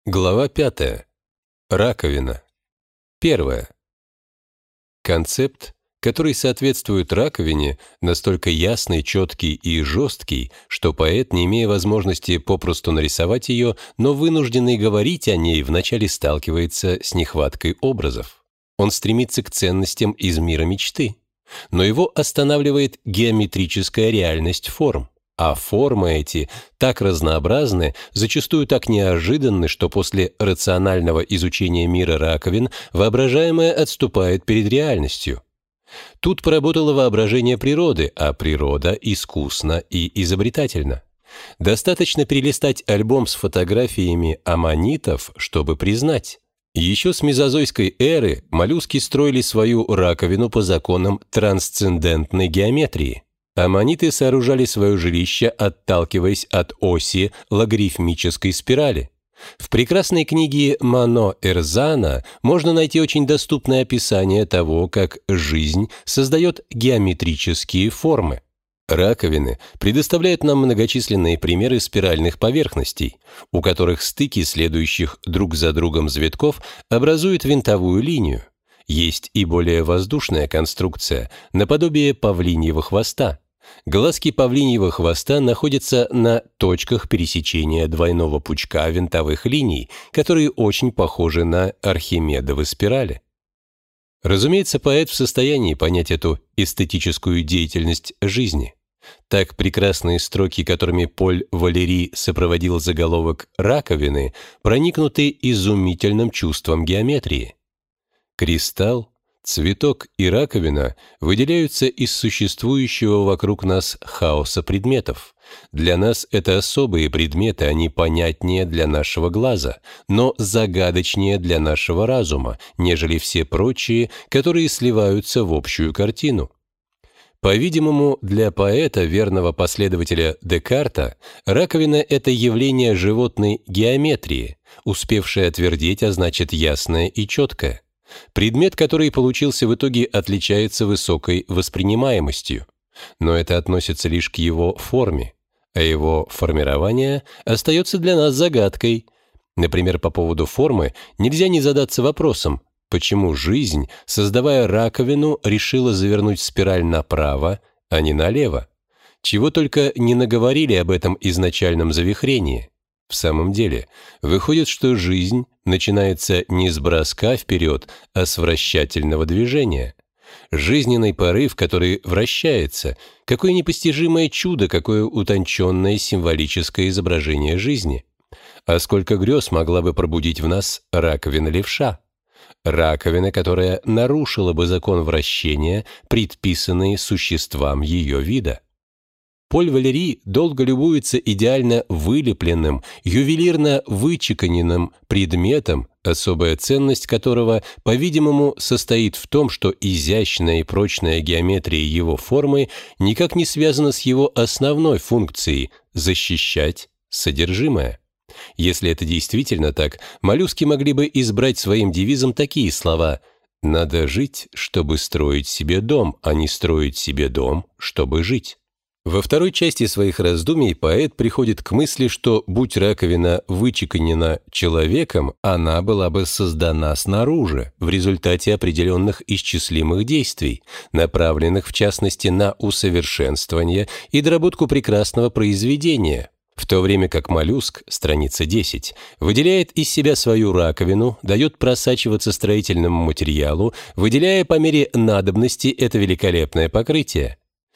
Глава 5. Раковина. 1. Концепт, который соответствует раковине, настолько ясный, четкий и жесткий, что поэт, не имея возможности попросту нарисовать ее, но вынужденный говорить о ней, вначале сталкивается с нехваткой образов. Он стремится к ценностям из мира мечты, но его останавливает геометрическая реальность форм. А формы эти так разнообразны, зачастую так неожиданны, что после рационального изучения мира раковин воображаемое отступает перед реальностью. Тут поработало воображение природы, а природа искусна и изобретательна. Достаточно перелистать альбом с фотографиями аммонитов, чтобы признать. Еще с мезозойской эры моллюски строили свою раковину по законам трансцендентной геометрии. Аммониты сооружали свое жилище, отталкиваясь от оси логарифмической спирали. В прекрасной книге Мано Эрзана можно найти очень доступное описание того, как жизнь создает геометрические формы. Раковины предоставляют нам многочисленные примеры спиральных поверхностей, у которых стыки следующих друг за другом завитков образуют винтовую линию. Есть и более воздушная конструкция, наподобие павлиньего хвоста. Глазки павлиньего хвоста находятся на точках пересечения двойного пучка винтовых линий, которые очень похожи на архимедовы спирали. Разумеется, поэт в состоянии понять эту эстетическую деятельность жизни. Так прекрасные строки, которыми Поль Валери сопроводил заголовок «Раковины», проникнуты изумительным чувством геометрии. Кристалл, цветок и раковина выделяются из существующего вокруг нас хаоса предметов. Для нас это особые предметы, они понятнее для нашего глаза, но загадочнее для нашего разума, нежели все прочие, которые сливаются в общую картину. По-видимому, для поэта, верного последователя Декарта, раковина — это явление животной геометрии, успевшее отвердеть, а значит ясное и четкое. Предмет, который получился в итоге, отличается высокой воспринимаемостью, но это относится лишь к его форме, а его формирование остается для нас загадкой. Например, по поводу формы нельзя не задаться вопросом, почему жизнь, создавая раковину, решила завернуть спираль направо, а не налево? Чего только не наговорили об этом изначальном завихрении. В самом деле, выходит, что жизнь начинается не с броска вперед, а с вращательного движения. Жизненный порыв, который вращается, какое непостижимое чудо, какое утонченное символическое изображение жизни. А сколько грез могла бы пробудить в нас раковина левша? Раковина, которая нарушила бы закон вращения, предписанный существам ее вида. Поль Валери долго любуется идеально вылепленным, ювелирно вычеканенным предметом, особая ценность которого, по-видимому, состоит в том, что изящная и прочная геометрия его формы никак не связана с его основной функцией – защищать содержимое. Если это действительно так, моллюски могли бы избрать своим девизом такие слова: «Надо жить, чтобы строить себе дом, а не строить себе дом, чтобы жить». Во второй части своих раздумий поэт приходит к мысли, что, будь раковина вычеканена человеком, она была бы создана снаружи, в результате определенных исчислимых действий, направленных в частности на усовершенствование и доработку прекрасного произведения, в то время как моллюск, страница 10, выделяет из себя свою раковину, дает просачиваться строительному материалу, выделяя по мере надобности это великолепное покрытие.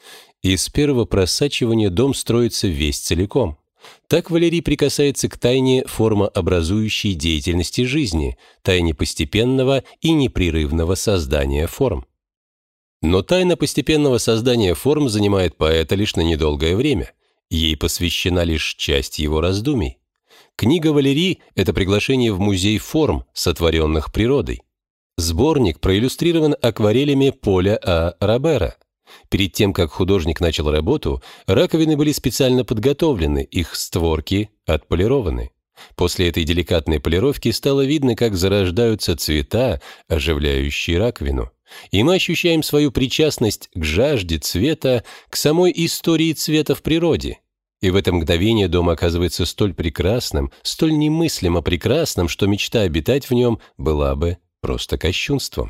Из первого просачивания дом строится весь целиком. Так Валери прикасается к тайне формообразующей деятельности жизни, тайне постепенного и непрерывного создания форм. Но тайна постепенного создания форм занимает поэта лишь на недолгое время. Ей посвящена лишь часть его раздумий. Книга Валери — это приглашение в музей форм, сотворенных природой. Сборник проиллюстрирован акварелями Поля А. Робера. Перед тем, как художник начал работу, раковины были специально подготовлены, их створки отполированы. После этой деликатной полировки стало видно, как зарождаются цвета, оживляющие раковину. И мы ощущаем свою причастность к жажде цвета, к самой истории цвета в природе. И в это мгновение дом оказывается столь прекрасным, столь немыслимо прекрасным, что мечта обитать в нем была бы просто кощунством.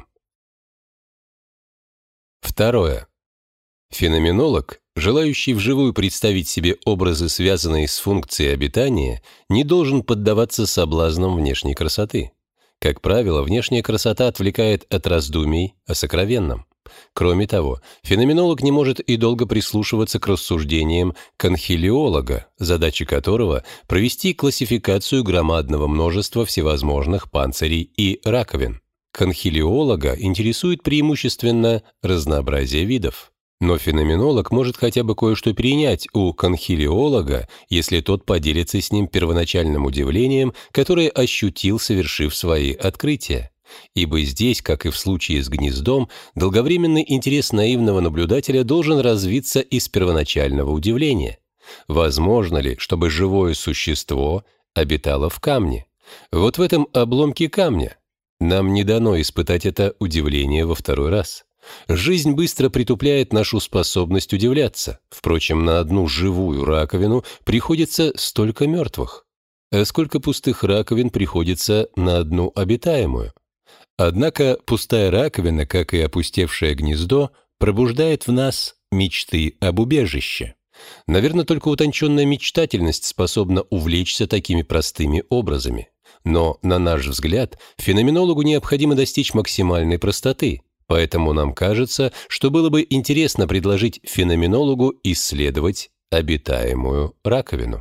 Второе. Феноменолог, желающий вживую представить себе образы, связанные с функцией обитания, не должен поддаваться соблазнам внешней красоты. Как правило, внешняя красота отвлекает от раздумий о сокровенном. Кроме того, феноменолог не может и долго прислушиваться к рассуждениям конхилиолога, задача которого — провести классификацию громадного множества всевозможных панцирей и раковин. Конхилиолога интересует преимущественно разнообразие видов. Но феноменолог может хотя бы кое-что перенять у конхилиолога, если тот поделится с ним первоначальным удивлением, которое ощутил, совершив свои открытия. Ибо здесь, как и в случае с гнездом, долговременный интерес наивного наблюдателя должен развиться из первоначального удивления. Возможно ли, чтобы живое существо обитало в камне? Вот в этом обломке камня. Нам не дано испытать это удивление во второй раз. Жизнь быстро притупляет нашу способность удивляться. Впрочем, на одну живую раковину приходится столько мертвых. А сколько пустых раковин приходится на одну обитаемую? Однако пустая раковина, как и опустевшее гнездо, пробуждает в нас мечты об убежище. Наверное, только утонченная мечтательность способна увлечься такими простыми образами. Но, на наш взгляд, феноменологу необходимо достичь максимальной простоты. Поэтому нам кажется, что было бы интересно предложить феноменологу исследовать обитаемую раковину.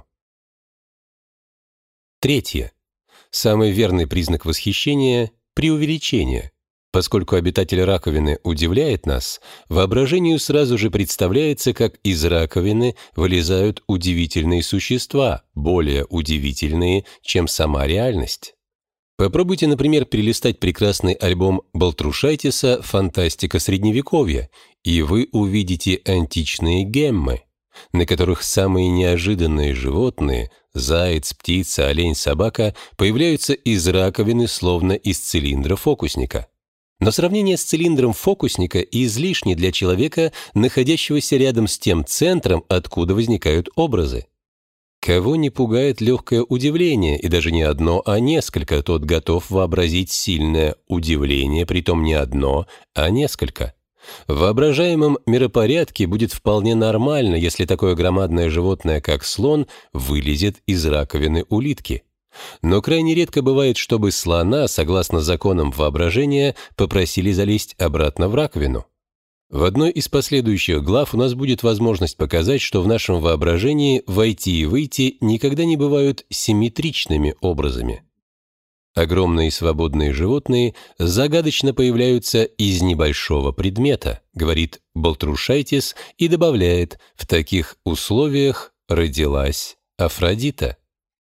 Третье. Самый верный признак восхищения — преувеличение. Поскольку обитатель раковины удивляет нас, воображению сразу же представляется, как из раковины вылезают удивительные существа, более удивительные, чем сама реальность. Попробуйте, например, перелистать прекрасный альбом Балтрушайтиса «Фантастика Средневековья», и вы увидите античные геммы, на которых самые неожиданные животные — заяц, птица, олень, собака — появляются из раковины, словно из цилиндра фокусника. Но сравнение с цилиндром фокусника излишне для человека, находящегося рядом с тем центром, откуда возникают образы. Кого не пугает легкое удивление, и даже не одно, а несколько, тот готов вообразить сильное удивление, притом не одно, а несколько. В воображаемом миропорядке будет вполне нормально, если такое громадное животное, как слон, вылезет из раковины улитки. Но крайне редко бывает, чтобы слона, согласно законам воображения, попросили залезть обратно в раковину. В одной из последующих глав у нас будет возможность показать, что в нашем воображении войти и выйти никогда не бывают симметричными образами. Огромные свободные животные загадочно появляются из небольшого предмета, говорит Балтрушайтис и добавляет: в таких условиях родилась Афродита.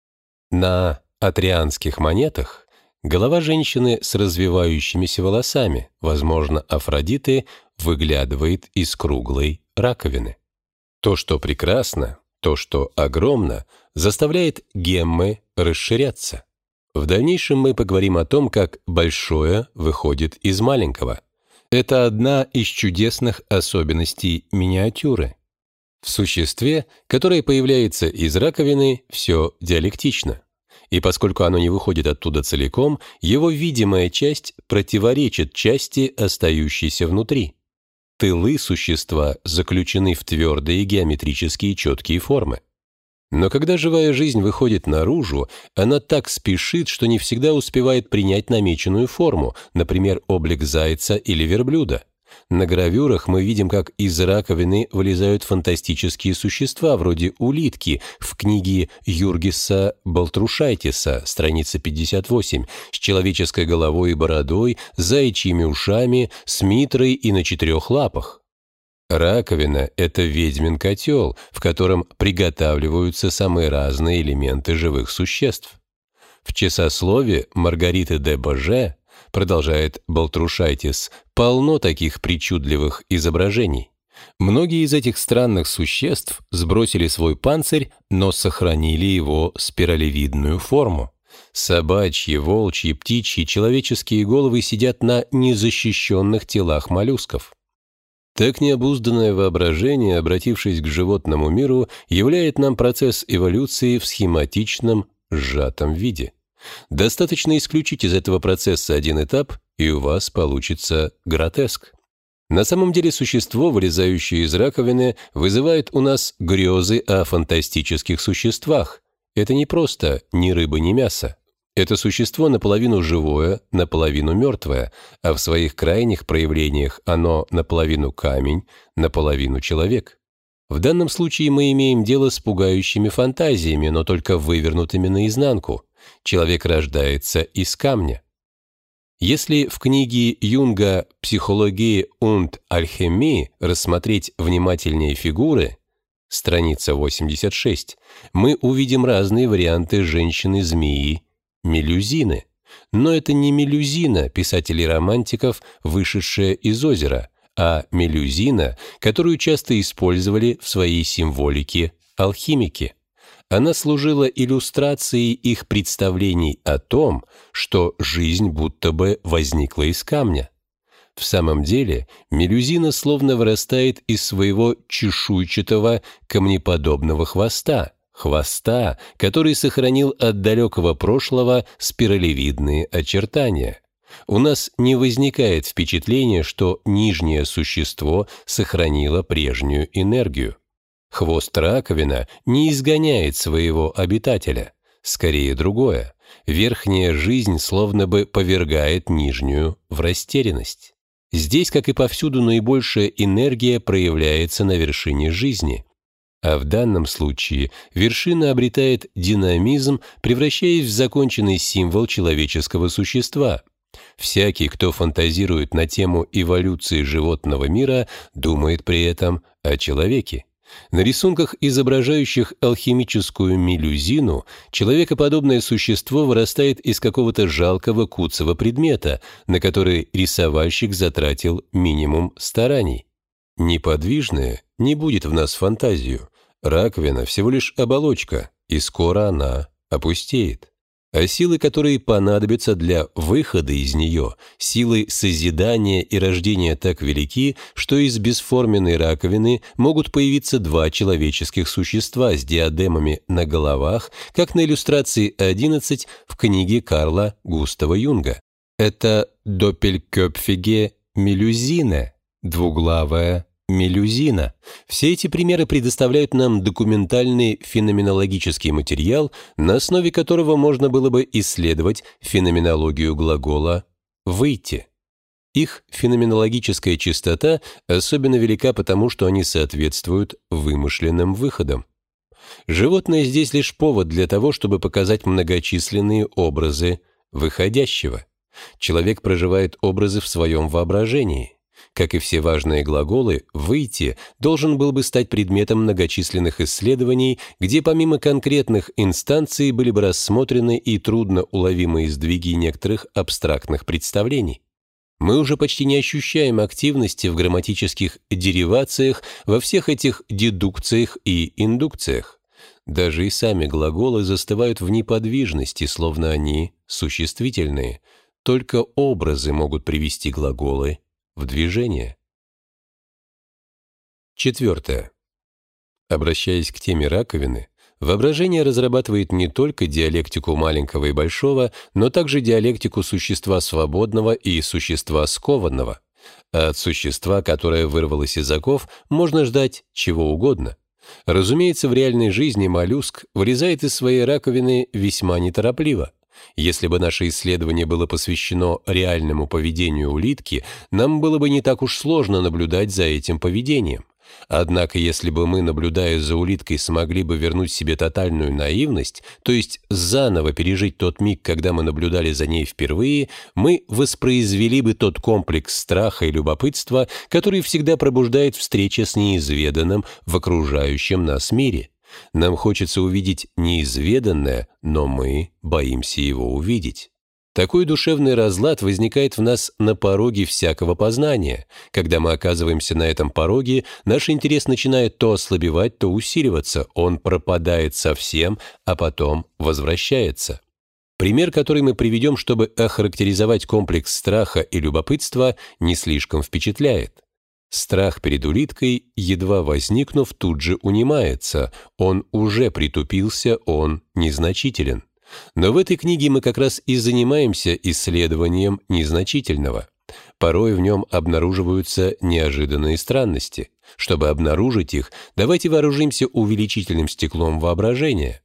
На атрианских монетах голова женщины с развивающимися волосами, возможно, Афродиты, выглядывает из круглой раковины. То, что прекрасно, то, что огромно, заставляет геммы расширяться. В дальнейшем мы поговорим о том, как большое выходит из маленького. Это одна из чудесных особенностей миниатюры. В существе, которое появляется из раковины, все диалектично. И поскольку оно не выходит оттуда целиком, его видимая часть противоречит части, остающейся внутри. Тылы существа заключены в твердые геометрические четкие формы. Но когда живая жизнь выходит наружу, она так спешит, что не всегда успевает принять намеченную форму, например, облик зайца или верблюда. На гравюрах мы видим, как из раковины вылезают фантастические существа, вроде улитки, в книге Юргиса Балтрушайтиса, страница 58, с человеческой головой и бородой, заячьими ушами, с митрой и на 4 лапах. Раковина — это ведьмин котел, в котором приготавливаются самые разные элементы живых существ. В часослове Маргариты де Боже, продолжает Балтрушайтис, полно таких причудливых изображений. Многие из этих странных существ сбросили свой панцирь, но сохранили его спиралевидную форму. Собачьи, волчьи, птичьи, человеческие головы сидят на незащищенных телах моллюсков. Так необузданное воображение, обратившись к животному миру, являет нам процесс эволюции в схематичном, сжатом виде. Достаточно исключить из этого процесса один этап, и у вас получится гротеск. На самом деле существо, вылезающее из раковины, вызывает у нас грезы о фантастических существах. Это не просто ни рыба, ни мясо. Это существо наполовину живое, наполовину мертвое, а в своих крайних проявлениях оно наполовину камень, наполовину человек. В данном случае мы имеем дело с пугающими фантазиями, но только вывернутыми наизнанку. Человек рождается из камня. Если в книге Юнга «Psychologie und Alchemie» рассмотреть внимательнее фигуры, страница 86, мы увидим разные варианты женщины-змеи, мелюзины. Но это не мелюзина писателей-романтиков, вышедшая из озера, а мелюзина, которую часто использовали в своей символике алхимики. Она служила иллюстрацией их представлений о том, что жизнь будто бы возникла из камня. В самом деле, мелюзина словно вырастает из своего чешуйчатого камнеподобного хвоста, который сохранил от далекого прошлого спиралевидные очертания. У нас не возникает впечатления, что нижнее существо сохранило прежнюю энергию. Хвост-раковина не изгоняет своего обитателя, скорее другое. Верхняя жизнь словно бы повергает нижнюю в растерянность. Здесь, как и повсюду, наибольшая энергия проявляется на вершине жизни. А в данном случае вершина обретает динамизм, превращаясь в законченный символ человеческого существа. Всякий, кто фантазирует на тему эволюции животного мира, думает при этом о человеке. На рисунках, изображающих алхимическую мелюзину, человекоподобное существо вырастает из какого-то жалкого куцого предмета, на который рисовальщик затратил минимум стараний. Неподвижное не будет в нас фантазию. Раковина всего лишь оболочка, и скоро она опустеет. А силы, которые понадобятся для выхода из нее, силы созидания и рождения так велики, что из бесформенной раковины могут появиться два человеческих существа с диадемами на головах, как на иллюстрации 11 в книге Карла Густава Юнга. Это «Doppelköpfige Melusine» – двуглавая мелюзина. Все эти примеры предоставляют нам документальный феноменологический материал, на основе которого можно было бы исследовать феноменологию глагола «выйти». Их феноменологическая чистота особенно велика потому, что они соответствуют вымышленным выходам. Животное здесь лишь повод для того, чтобы показать многочисленные образы выходящего. Человек проживает образы в своем воображении. Как и все важные глаголы, «выйти» должен был бы стать предметом многочисленных исследований, где помимо конкретных инстанций были бы рассмотрены и трудно уловимые сдвиги некоторых абстрактных представлений. Мы уже почти не ощущаем активности в грамматических деривациях во всех этих дедукциях и индукциях. Даже и сами глаголы застывают в неподвижности, словно они существительные. Только образы могут привести глаголы в движение. 4. Обращаясь к теме раковины, воображение разрабатывает не только диалектику маленького и большого, но также диалектику существа свободного и существа скованного. А от существа, которое вырвалось из оков, можно ждать чего угодно. Разумеется, в реальной жизни моллюск вылезает из своей раковины весьма неторопливо. Если бы наше исследование было посвящено реальному поведению улитки, нам было бы не так уж сложно наблюдать за этим поведением. Однако, если бы мы, наблюдая за улиткой, смогли бы вернуть себе тотальную наивность, то есть заново пережить тот миг, когда мы наблюдали за ней впервые, мы воспроизвели бы тот комплекс страха и любопытства, который всегда пробуждает встреча с неизведанным в окружающем нас мире. Нам хочется увидеть неизведанное, но мы боимся его увидеть. Такой душевный разлад возникает в нас на пороге всякого познания. Когда мы оказываемся на этом пороге, наш интерес начинает то ослабевать, то усиливаться, он пропадает совсем, а потом возвращается. Пример, который мы приведем, чтобы охарактеризовать комплекс страха и любопытства, не слишком впечатляет. Страх перед улиткой, едва возникнув, тут же унимается, он уже притупился, он незначителен. Но в этой книге мы как раз и занимаемся исследованием незначительного. Порой в нем обнаруживаются неожиданные странности. Чтобы обнаружить их, давайте вооружимся увеличительным стеклом воображения.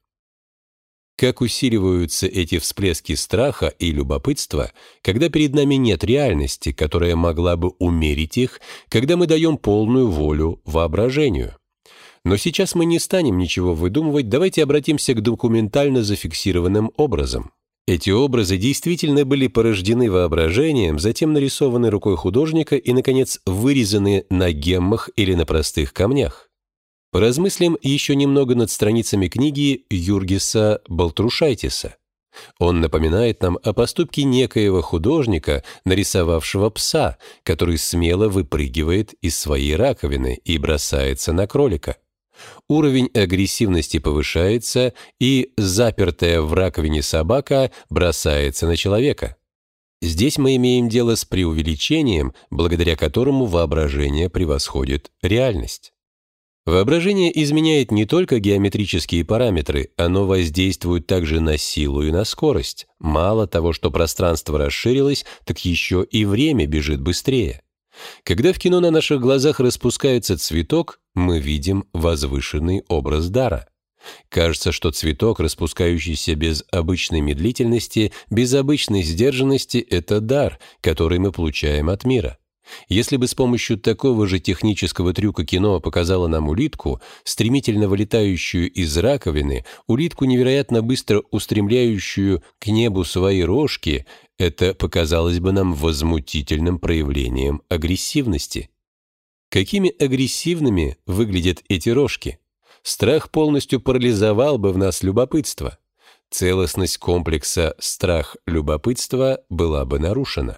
Как усиливаются эти всплески страха и любопытства, когда перед нами нет реальности, которая могла бы умерить их, когда мы даем полную волю воображению. Но сейчас мы не станем ничего выдумывать, давайте обратимся к документально зафиксированным образам. Эти образы действительно были порождены воображением, затем нарисованы рукой художника и, наконец, вырезаны на геммах или на простых камнях. Поразмыслим еще немного над страницами книги Юргиса Балтрушайтиса. Он напоминает нам о поступке некоего художника, нарисовавшего пса, который смело выпрыгивает из своей раковины и бросается на кролика. Уровень агрессивности повышается, и запертая в раковине собака бросается на человека. Здесь мы имеем дело с преувеличением, благодаря которому воображение превосходит реальность. Воображение изменяет не только геометрические параметры, оно воздействует также на силу и на скорость. Мало того, что пространство расширилось, так еще и время бежит быстрее. Когда в кино на наших глазах распускается цветок, мы видим возвышенный образ дара. Кажется, что цветок, распускающийся без обычной медлительности, без обычной сдержанности, это дар, который мы получаем от мира. Если бы с помощью такого же технического трюка кино показало нам улитку, стремительно вылетающую из раковины, улитку, невероятно быстро устремляющую к небу свои рожки, это показалось бы нам возмутительным проявлением агрессивности. Какими агрессивными выглядят эти рожки? Страх полностью парализовал бы в нас любопытство. Целостность комплекса страх-любопытство была бы нарушена.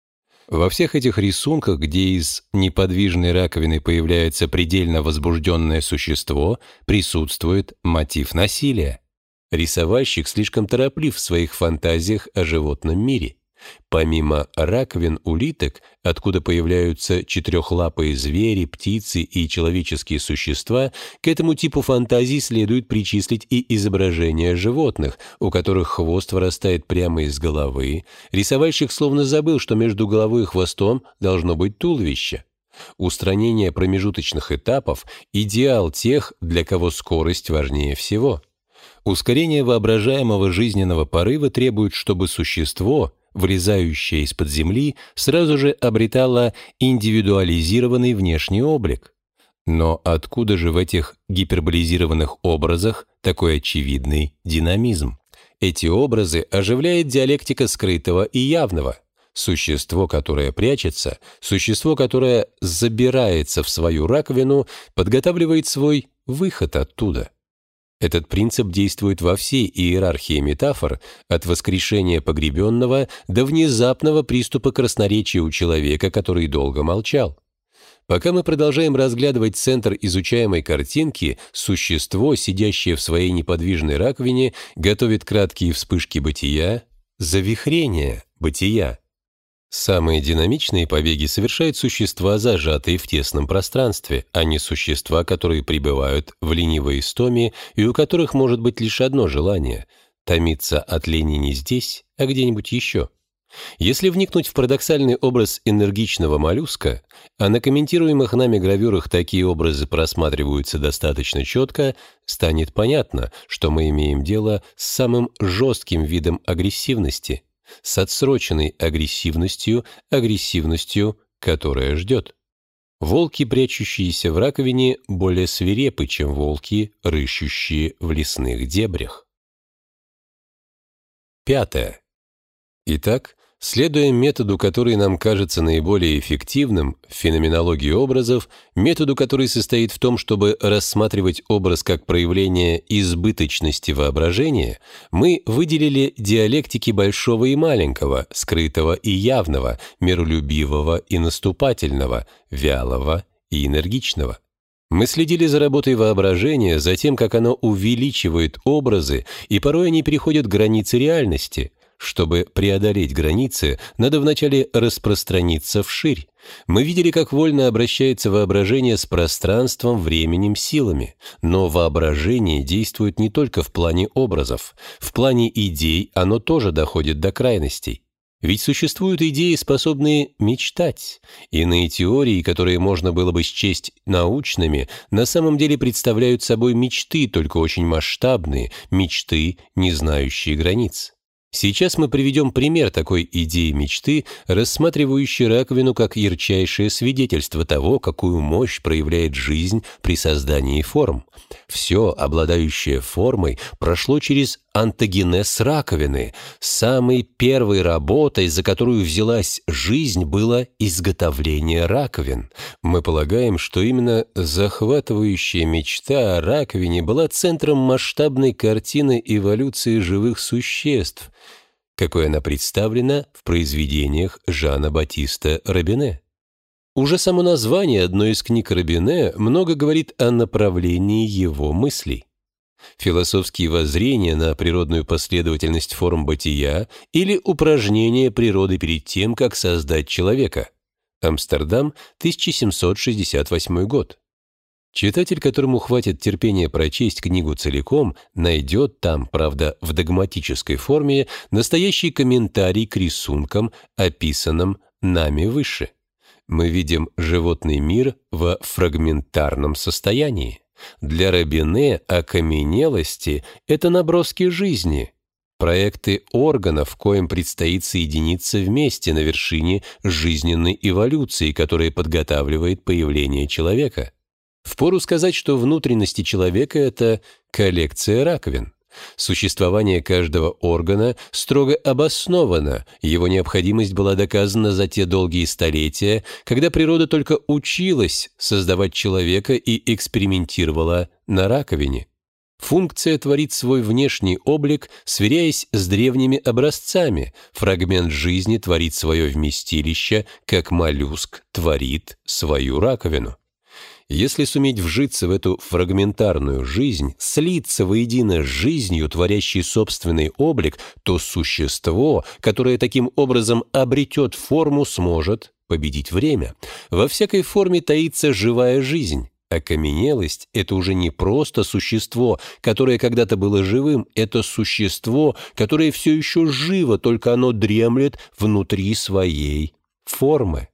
Во всех этих рисунках, где из неподвижной раковины появляется предельно возбужденное существо, присутствует мотив насилия. Рисовальщик слишком тороплив в своих фантазиях о животном мире. Помимо раковин улиток, откуда появляются четырехлапые звери, птицы и человеческие существа, к этому типу фантазий следует причислить и изображения животных, у которых хвост вырастает прямо из головы. Рисовальщик словно забыл, что между головой и хвостом должно быть туловище. Устранение промежуточных этапов – идеал тех, для кого скорость важнее всего. Ускорение воображаемого жизненного порыва требует, чтобы существо, вылезающее из-под земли, сразу же обретало индивидуализированный внешний облик. Но откуда же в этих гиперболизированных образах такой очевидный динамизм? Эти образы оживляет диалектика скрытого и явного. Существо, которое прячется, существо, которое забирается в свою раковину, подготавливает свой выход оттуда. Этот принцип действует во всей иерархии метафор, от воскрешения погребенного до внезапного приступа красноречия у человека, который долго молчал. Пока мы продолжаем разглядывать центр изучаемой картинки, существо, сидящее в своей неподвижной раковине, готовит краткие вспышки бытия, завихрения бытия. Самые динамичные побеги совершают существа, зажатые в тесном пространстве, а не существа, которые пребывают в ленивой истоме и у которых может быть лишь одно желание – томиться от лени не здесь, а где-нибудь еще. Если вникнуть в парадоксальный образ энергичного моллюска, а на комментируемых нами гравюрах такие образы просматриваются достаточно четко, станет понятно, что мы имеем дело с самым жестким видом агрессивности, с отсроченной агрессивностью, которая ждет. Волки, прячущиеся в раковине, более свирепы, чем волки, рыщущие в лесных дебрях. 5. Итак, следуя методу, который нам кажется наиболее эффективным в феноменологии образов, методу, который состоит в том, чтобы рассматривать образ как проявление избыточности воображения, мы выделили диалектики большого и маленького, скрытого и явного, миролюбивого и наступательного, вялого и энергичного. Мы следили за работой воображения, за тем, как оно увеличивает образы, и порой они переходят границы реальности. Чтобы преодолеть границы, надо вначале распространиться вширь. Мы видели, как вольно обращается воображение с пространством, временем, силами. Но воображение действует не только в плане образов. В плане идей оно тоже доходит до крайностей. Ведь существуют идеи, способные мечтать. Иные теории, которые можно было бы счесть научными, на самом деле представляют собой мечты, только очень масштабные, мечты, не знающие границ. Сейчас мы приведем пример такой идеи мечты, рассматривающей раковину как ярчайшее свидетельство того, какую мощь проявляет жизнь при создании форм. Все, обладающее формой, прошло через онтогенез раковины. Самой первой работой, за которую взялась жизнь, было изготовление раковин. Мы полагаем, что именно захватывающая мечта о раковине была центром масштабной картины эволюции живых существ, какой она представлена в произведениях Жана Батиста Робине. Уже само название одной из книг Робине много говорит о направлении его мыслей. Философские воззрения на природную последовательность форм бытия или упражнения природы перед тем, как создать человека. Амстердам, 1768 год. Читатель, которому хватит терпения прочесть книгу целиком, найдет там, правда, в догматической форме, настоящий комментарий к рисункам, описанным нами выше. Мы видим животный мир во фрагментарном состоянии. Для Робине окаменелости – это наброски жизни, проекты органов, коим предстоит соединиться вместе на вершине жизненной эволюции, которая подготавливает появление человека. Впору сказать, что внутренности человека – это коллекция раковин. Существование каждого органа строго обосновано, его необходимость была доказана за те долгие столетия, когда природа только училась создавать человека и экспериментировала на раковине. Функция творит свой внешний облик, сверяясь с древними образцами. Фрагмент жизни творит свое вместилище, как моллюск творит свою раковину. Если суметь вжиться в эту фрагментарную жизнь, слиться воедино с жизнью, творящей собственный облик, то существо, которое таким образом обретет форму, сможет победить время. Во всякой форме таится живая жизнь. Окаменелость – это уже не просто существо, которое когда-то было живым, это существо, которое все еще живо, только оно дремлет внутри своей формы.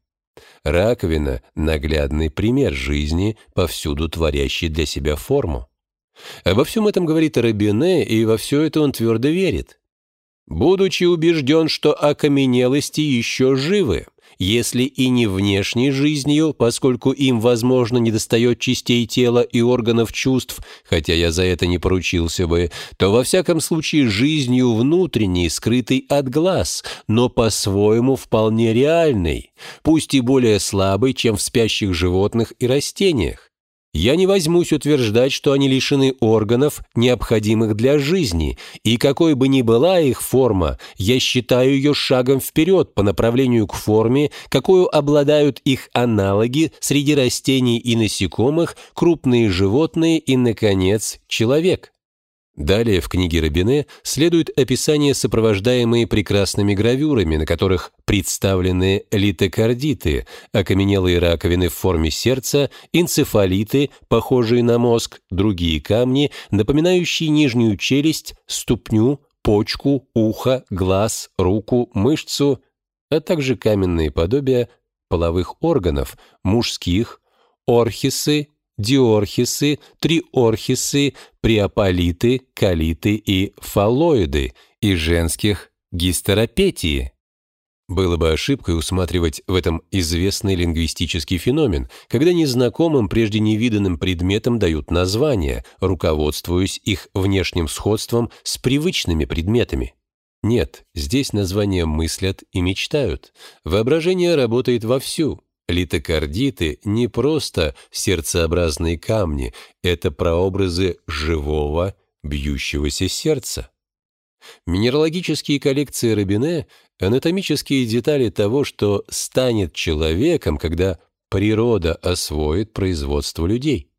Раковина – наглядный пример жизни, повсюду творящей для себя форму. Обо всем этом говорит Робине, и во все это он твердо верит. «Будучи убежден, что окаменелости еще живы, если и не внешней жизнью, поскольку им, возможно, недостает частей тела и органов чувств, хотя я за это не поручился бы, то во всяком случае жизнью внутренней, скрытой от глаз, но по-своему вполне реальной, пусть и более слабой, чем в спящих животных и растениях. Я не возьмусь утверждать, что они лишены органов, необходимых для жизни, и какой бы ни была их форма, я считаю ее шагом вперед по направлению к форме, какую обладают их аналоги среди растений и насекомых, крупные животные и, наконец, человек». Далее в книге Робине следует описание, сопровождаемые прекрасными гравюрами, на которых представлены литокардиты, окаменелые раковины в форме сердца, энцефалиты, похожие на мозг, другие камни, напоминающие нижнюю челюсть, ступню, почку, ухо, глаз, руку, мышцу, а также каменные подобия половых органов, мужских, орхисы, диорхисы, триорхисы, приополиты, колиты и фаллоиды, и женских гистеропетии. Было бы ошибкой усматривать в этом известный лингвистический феномен, когда незнакомым, прежде невиданным предметам дают названия, руководствуясь их внешним сходством с привычными предметами. Нет, здесь названия мыслят и мечтают. Воображение работает вовсю. Литокардиты не просто сердцеобразные камни, это прообразы живого, бьющегося сердца. Минералогические коллекции Робине – анатомические детали того, что станет человеком, когда природа освоит производство людей.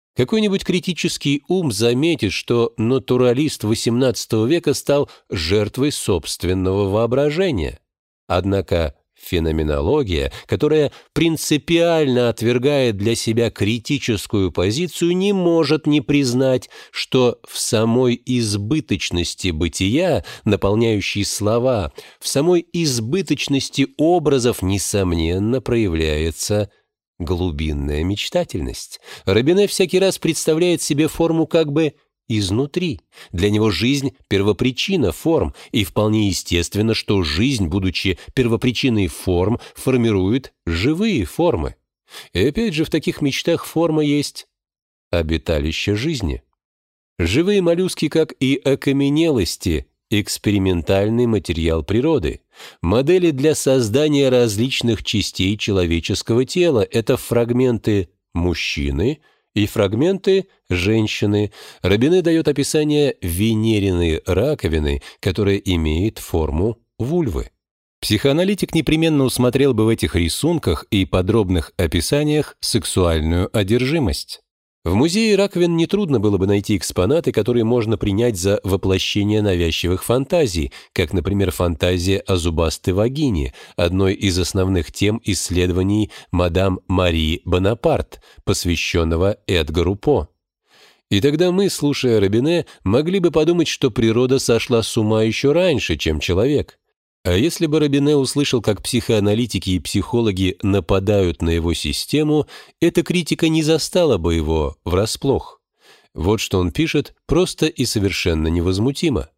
Какой-нибудь критический ум заметит, что натуралист XVIII века стал жертвой собственного воображения. Однако феноменология, которая принципиально отвергает для себя критическую позицию, не может не признать, что в самой избыточности бытия, наполняющей слова, в самой избыточности образов, несомненно, проявляется глубинная мечтательность. Рабине всякий раз представляет себе форму как бы изнутри. Для него жизнь – первопричина форм, и вполне естественно, что жизнь, будучи первопричиной форм, формирует живые формы. И опять же, в таких мечтах форма есть обиталище жизни. Живые моллюски, как и окаменелости, экспериментальный материал природы. Модели для создания различных частей человеческого тела – это фрагменты мужчины и фрагменты женщины. Рабине дает описание венериной раковины, которая имеет форму вульвы. Психоаналитик непременно усмотрел бы в этих рисунках и подробных описаниях сексуальную одержимость. В музее раковин нетрудно было бы найти экспонаты, которые можно принять за воплощение навязчивых фантазий, как, например, фантазия о зубастой вагине, одной из основных тем исследований мадам Мари Бонапарт, посвященного Эдгару По. И тогда мы, слушая Рабине, могли бы подумать, что природа сошла с ума еще раньше, чем человек. А если бы Рабине услышал, как психоаналитики и психологи нападают на его систему, эта критика не застала бы его врасплох. Вот что он пишет просто и совершенно невозмутимо.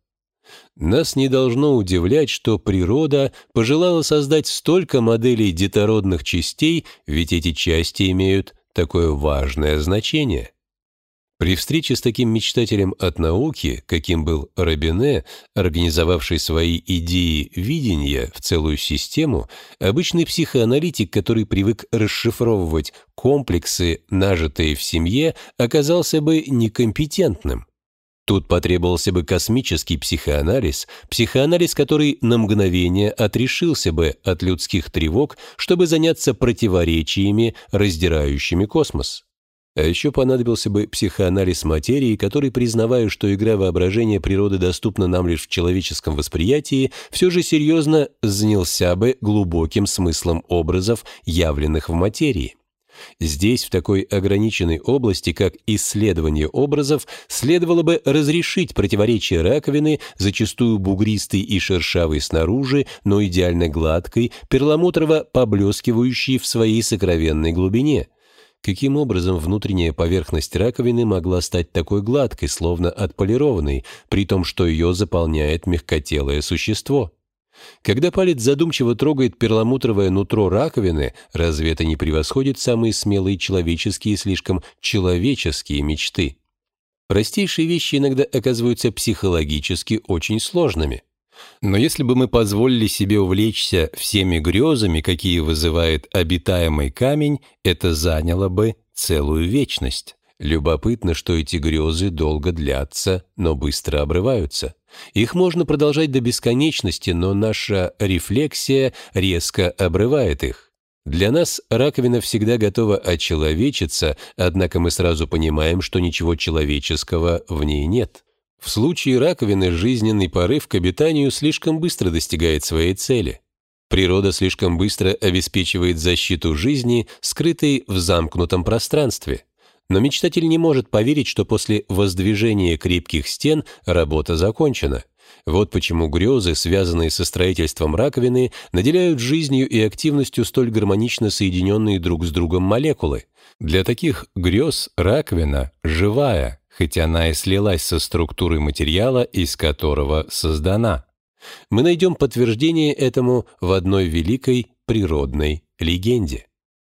Нас не должно удивлять, что природа пожелала создать столько моделей детородных частей, ведь эти части имеют такое важное значение. При встрече с таким мечтателем от науки, каким был Рабине, организовавший свои идеи видения в целую систему, обычный психоаналитик, который привык расшифровывать комплексы, нажитые в семье, оказался бы некомпетентным. Тут потребовался бы космический психоанализ, психоанализ, который на мгновение отрешился бы от людских тревог, чтобы заняться противоречиями, раздирающими космос. А еще понадобился бы психоанализ материи, который, признавая, что игра воображения природы доступна нам лишь в человеческом восприятии, все же серьезно занялся бы глубоким смыслом образов, явленных в материи. Здесь, в такой ограниченной области, как исследование образов, следовало бы разрешить противоречие раковины, зачастую бугристой и шершавой снаружи, но идеально гладкой, перламутрово поблескивающей в своей сокровенной глубине. Каким образом внутренняя поверхность раковины могла стать такой гладкой, словно отполированной, при том, что ее заполняет мягкотелое существо? Когда палец задумчиво трогает перламутровое нутро раковины, разве это не превосходит самые смелые человеческие и слишком человеческие мечты? Простейшие вещи иногда оказываются психологически очень сложными. Но если бы мы позволили себе увлечься всеми грезами, какие вызывает обитаемый камень, это заняло бы целую вечность. Любопытно, что эти грезы долго длятся, но быстро обрываются. Их можно продолжать до бесконечности, но наша рефлексия резко обрывает их. Для нас раковина всегда готова очеловечиться, однако мы сразу понимаем, что ничего человеческого в ней нет. В случае раковины жизненный порыв к обитанию слишком быстро достигает своей цели. Природа слишком быстро обеспечивает защиту жизни, скрытой в замкнутом пространстве. Но мечтатель не может поверить, что после воздвижения крепких стен работа закончена. Вот почему грезы, связанные со строительством раковины, наделяют жизнью и активностью столь гармонично соединенные друг с другом молекулы. Для таких грез раковина живая, хотя она и слилась со структурой материала, из которого создана. Мы найдем подтверждение этому в одной великой природной легенде.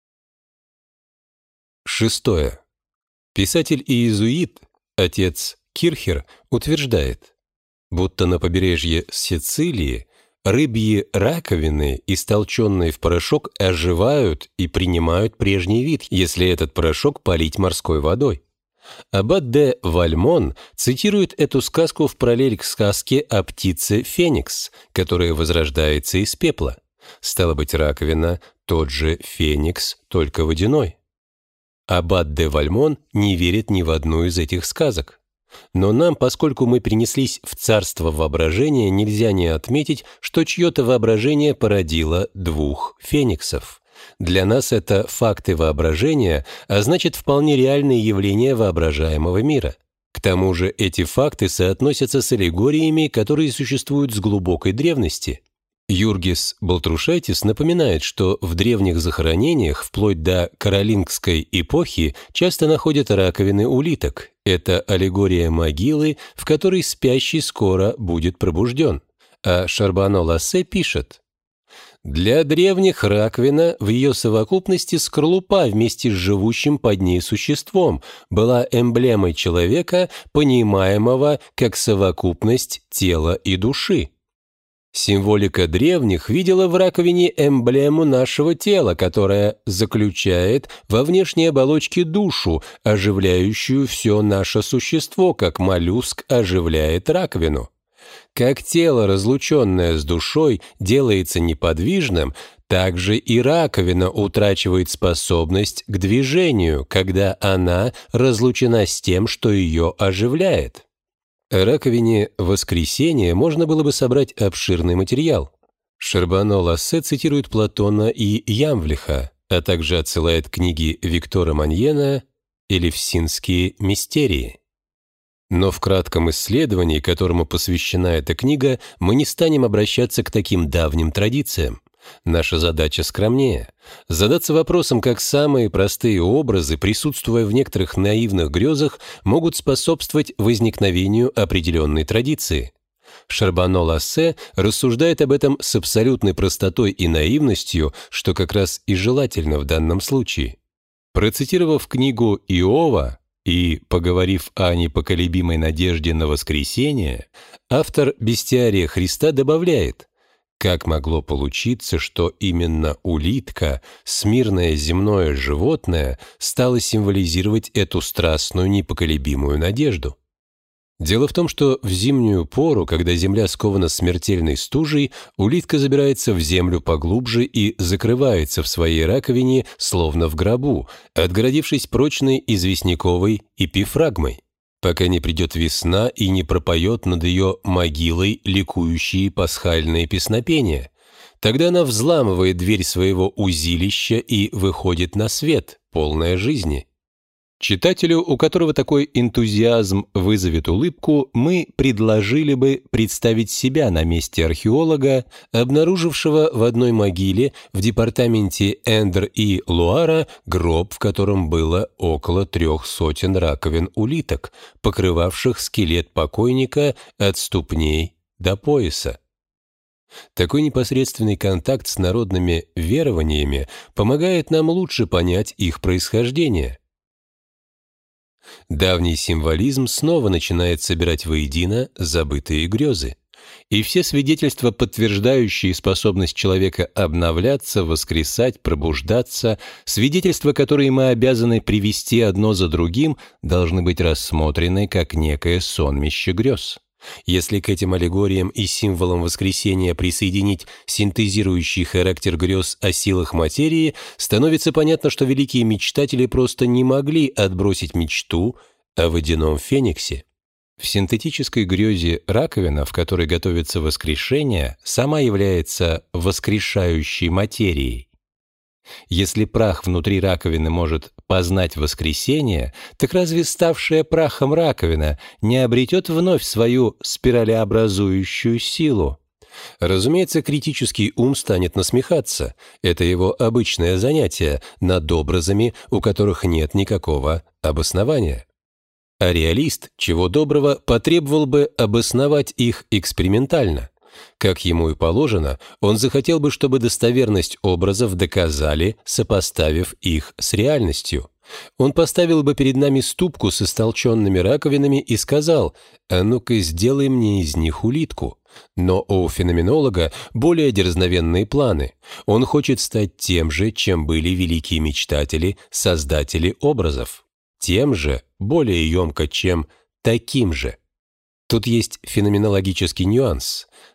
6. Писатель и иезуит, отец Кирхер, утверждает, будто на побережье Сицилии рыбьи раковины, истолченные в порошок, оживают и принимают прежний вид, если этот порошок полить морской водой. Аббат де Вальмон цитирует эту сказку в параллель к сказке о птице Феникс, которая возрождается из пепла. Стало быть, раковина — тот же Феникс, только водяной. Аббат де Вальмон не верит ни в одну из этих сказок. Но нам, поскольку мы перенеслись в царство воображения, нельзя не отметить, что чье-то воображение породило двух фениксов. Для нас это факты воображения, а значит, вполне реальные явления воображаемого мира. К тому же эти факты соотносятся с аллегориями, которые существуют с глубокой древности. Юргис Балтрушайтис напоминает, что в древних захоронениях, вплоть до каролингской эпохи, часто находят раковины улиток. Это аллегория могилы, в которой спящий скоро будет пробужден. А Шарбано-Лассе пишет: «Для древних раковина в ее совокупности скорлупа вместе с живущим под ней существом была эмблемой человека, понимаемого как совокупность тела и души. Символика древних видела в раковине эмблему нашего тела, которая заключает во внешней оболочке душу, оживляющую все наше существо, как моллюск оживляет раковину. Как тело, разлученное с душой, делается неподвижным, так же и раковина утрачивает способность к движению, когда она разлучена с тем, что ее оживляет». О раковине воскресения можно было бы собрать обширный материал. Шарбано-Лассе цитирует Платона и Ямвлиха, а также отсылает книги Виктора Маньена «Элевсинские мистерии». Но в кратком исследовании, которому посвящена эта книга, мы не станем обращаться к таким давним традициям. Наша задача скромнее – задаться вопросом, как самые простые образы, присутствуя в некоторых наивных грезах, могут способствовать возникновению определенной традиции. Шарбано-Лассе рассуждает об этом с абсолютной простотой и наивностью, что как раз и желательно в данном случае. Процитировав книгу Иова и поговорив о непоколебимой надежде на воскресение, автор «Бестиария Христа» добавляет: «Как могло получиться, что именно улитка, смирное земное животное, стало символизировать эту страстную непоколебимую надежду?» Дело в том, что в зимнюю пору, когда земля скована смертельной стужей, улитка забирается в землю поглубже и закрывается в своей раковине, словно в гробу, отгородившись прочной известняковой эпифрагмой, пока не придет весна и не пропоет над ее могилой ликующие пасхальные песнопения. Тогда она взламывает дверь своего узилища и выходит на свет, полная жизни. Читателю, у которого такой энтузиазм вызовет улыбку, мы предложили бы представить себя на месте археолога, обнаружившего в одной могиле в департаменте Эндр и Луара гроб, в котором было около 300 раковин улиток, покрывавших скелет покойника от ступней до пояса. Такой непосредственный контакт с народными верованиями помогает нам лучше понять их происхождение. Давний символизм снова начинает собирать воедино забытые грезы. И все свидетельства, подтверждающие способность человека обновляться, воскресать, пробуждаться, свидетельства, которые мы обязаны привести одно за другим, должны быть рассмотрены как некое сонмище грез. Если к этим аллегориям и символам воскресения присоединить синтезирующий характер грез о силах материи, становится понятно, что великие мечтатели просто не могли отбросить мечту о водяном фениксе. В синтетической грезе раковина, в которой готовится воскрешение, сама является воскрешающей материей. Если прах внутри раковины может познать воскресение, так разве ставшая прахом раковина не обретет вновь свою спиралеобразующую силу? Разумеется, критический ум станет насмехаться. Это его обычное занятие над образами, у которых нет никакого обоснования. А реалист, чего доброго, потребовал бы обосновать их экспериментально. Как ему и положено, он захотел бы, чтобы достоверность образов доказали, сопоставив их с реальностью. Он поставил бы перед нами ступку с истолченными раковинами и сказал: «А ну-ка, сделай мне из них улитку». Но у феноменолога более дерзновенные планы. Он хочет стать тем же, чем были великие мечтатели, создатели образов. Тем же, более емко, чем таким же. Тут есть феноменологический нюанс.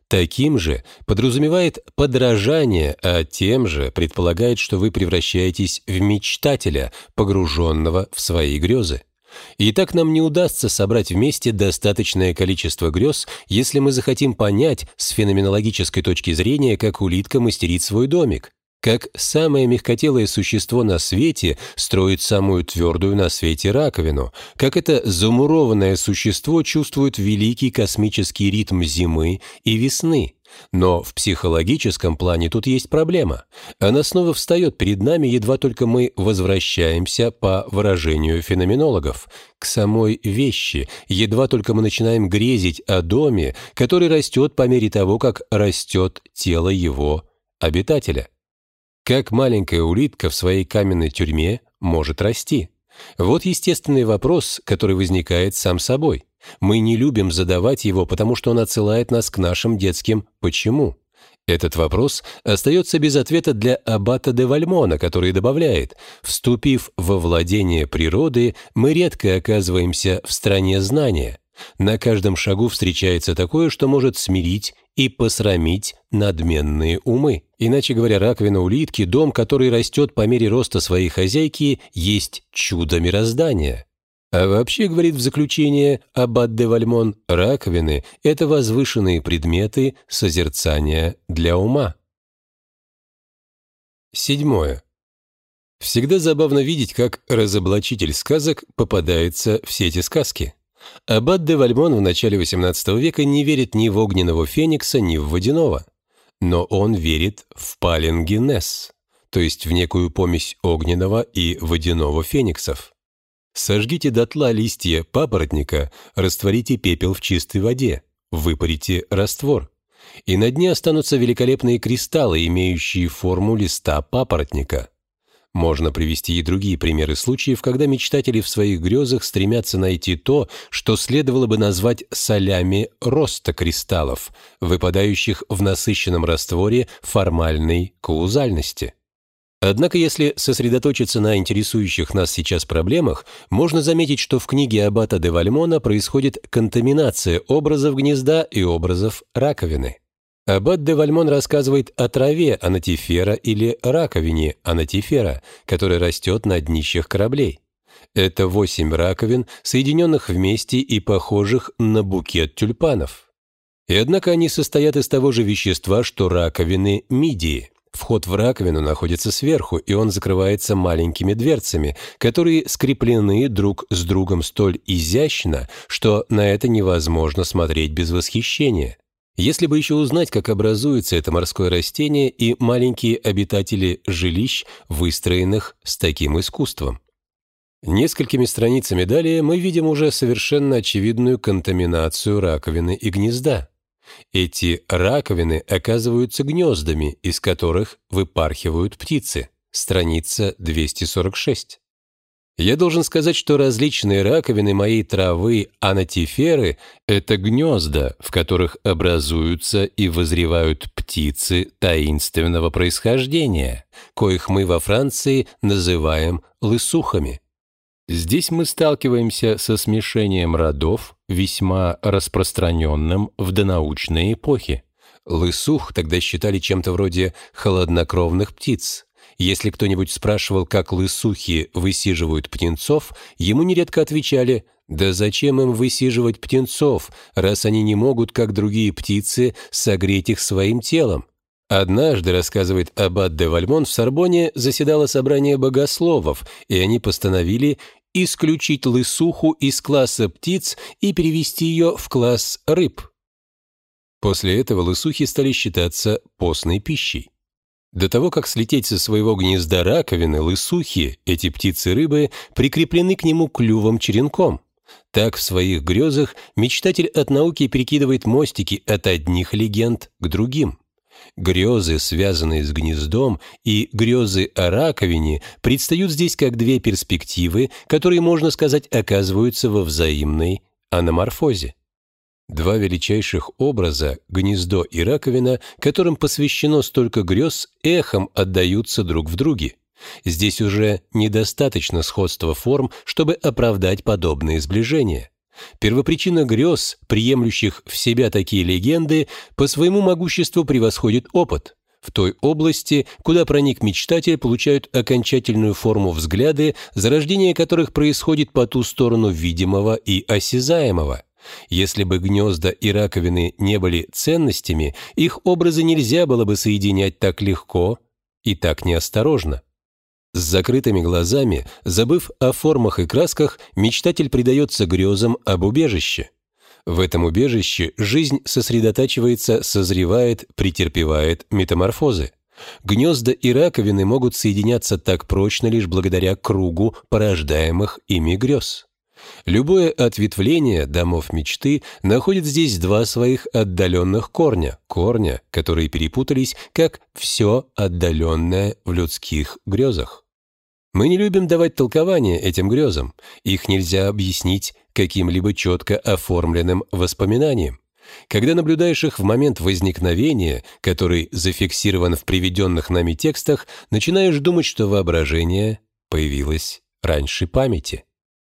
Таким же подразумевает подражание, а тем же предполагает, что вы превращаетесь в мечтателя, погруженного в свои грезы. И так нам не удастся собрать вместе достаточное количество грез, если мы захотим понять с феноменологической точки зрения, как улитка мастерит свой домик, как самое мягкотелое существо на свете строит самую твердую на свете раковину, как это замурованное существо чувствует великий космический ритм зимы и весны. Но в психологическом плане тут есть проблема. Она снова встает перед нами, едва только мы возвращаемся, по выражению феноменологов, к самой вещи, едва только мы начинаем грезить о доме, который растет по мере того, как растет тело его обитателя. Как маленькая улитка в своей каменной тюрьме может расти? Вот естественный вопрос, который возникает сам собой. Мы не любим задавать его, потому что он отсылает нас к нашим детским «почему?». Этот вопрос остается без ответа для аббата де Вальмона, который добавляет: «Вступив во владение природы, мы редко оказываемся в стране знания. На каждом шагу встречается такое, что может смирить и посрамить надменные умы». Иначе говоря, раковина улитки, дом, который растет по мере роста своей хозяйки, есть чудо мироздания. А вообще, говорит в заключение аббат де Вальмон, раковины — это возвышенные предметы созерцания для ума. 7. Всегда забавно видеть, как разоблачитель сказок попадается в сети сказки. Аббат де Вальмон в начале XVIII века не верит ни в огненного феникса, ни в водяного. Но он верит в палингенез, то есть в некую помесь огненного и водяного фениксов. Сожгите дотла листья папоротника, растворите пепел в чистой воде, выпарите раствор, и на дне останутся великолепные кристаллы, имеющие форму листа папоротника. Можно привести и другие примеры случаев, когда мечтатели в своих грезах стремятся найти то, что следовало бы назвать солями роста кристаллов, выпадающих в насыщенном растворе формальной каузальности. Однако, если сосредоточиться на интересующих нас сейчас проблемах, можно заметить, что в книге аббата де Вальмона происходит контаминация образов гнезда и образов раковины. Аббат де Вальмон рассказывает о траве анатифера или раковине анатифера, которая растет на днищах кораблей. Это 8 раковин, соединенных вместе и похожих на букет тюльпанов. И однако они состоят из того же вещества, что раковины мидии. Вход в раковину находится сверху, и он закрывается маленькими дверцами, которые скреплены друг с другом столь изящно, что на это невозможно смотреть без восхищения. Если бы еще узнать, как образуется это морское растение и маленькие обитатели жилищ, выстроенных с таким искусством. Несколькими страницами далее мы видим уже совершенно очевидную контаминацию раковины и гнезда. Эти раковины оказываются гнездами, из которых выпархивают птицы. Страница 246. Я должен сказать, что различные раковины моей травы анатиферы — это гнезда, в которых образуются и вызревают птицы таинственного происхождения, коих мы во Франции называем лысухами. Здесь мы сталкиваемся со смешением родов, весьма распространенным в донаучной эпохе. Лысух тогда считали чем-то вроде холоднокровных птиц. Если кто-нибудь спрашивал, как лысухи высиживают птенцов, ему нередко отвечали: «Да зачем им высиживать птенцов, раз они не могут, как другие птицы, согреть их своим телом?» Однажды, рассказывает аббат де Вальмон, в Сорбонне заседало собрание богословов, и они постановили исключить лысуху из класса птиц и перевести ее в класс рыб. После этого лысухи стали считаться постной пищей. До того, как слететь со своего гнезда раковины, лысухи, эти птицы-рыбы, прикреплены к нему клювом-черенком. Так в своих грезах мечтатель от науки перекидывает мостики от одних легенд к другим. Грезы, связанные с гнездом, и грезы о раковине предстают здесь как две перспективы, которые, можно сказать, оказываются во взаимной аноморфозе. Два величайших образа, гнездо и раковина, которым посвящено столько грез, эхом отдаются друг в друге. Здесь уже недостаточно сходства форм, чтобы оправдать подобные сближения. Первопричина грез, приемлющих в себя такие легенды, по своему могуществу превосходит опыт. В той области, куда проник мечтатель, получают окончательную форму взгляды, зарождение которых происходит по ту сторону видимого и осязаемого. Если бы гнезда и раковины не были ценностями, их образы нельзя было бы соединять так легко и так неосторожно. С закрытыми глазами, забыв о формах и красках, мечтатель предается грезам об убежище. В этом убежище жизнь сосредотачивается, созревает, претерпевает метаморфозы. Гнезда и раковины могут соединяться так прочно лишь благодаря кругу порождаемых ими грез. Любое ответвление домов мечты находит здесь два своих отдаленных корня, которые перепутались, как все отдаленное в людских грезах. Мы не любим давать толкование этим грезам, их нельзя объяснить каким-либо четко оформленным воспоминанием. Когда наблюдаешь их в момент возникновения, который зафиксирован в приведенных нами текстах, начинаешь думать, что воображение появилось раньше памяти.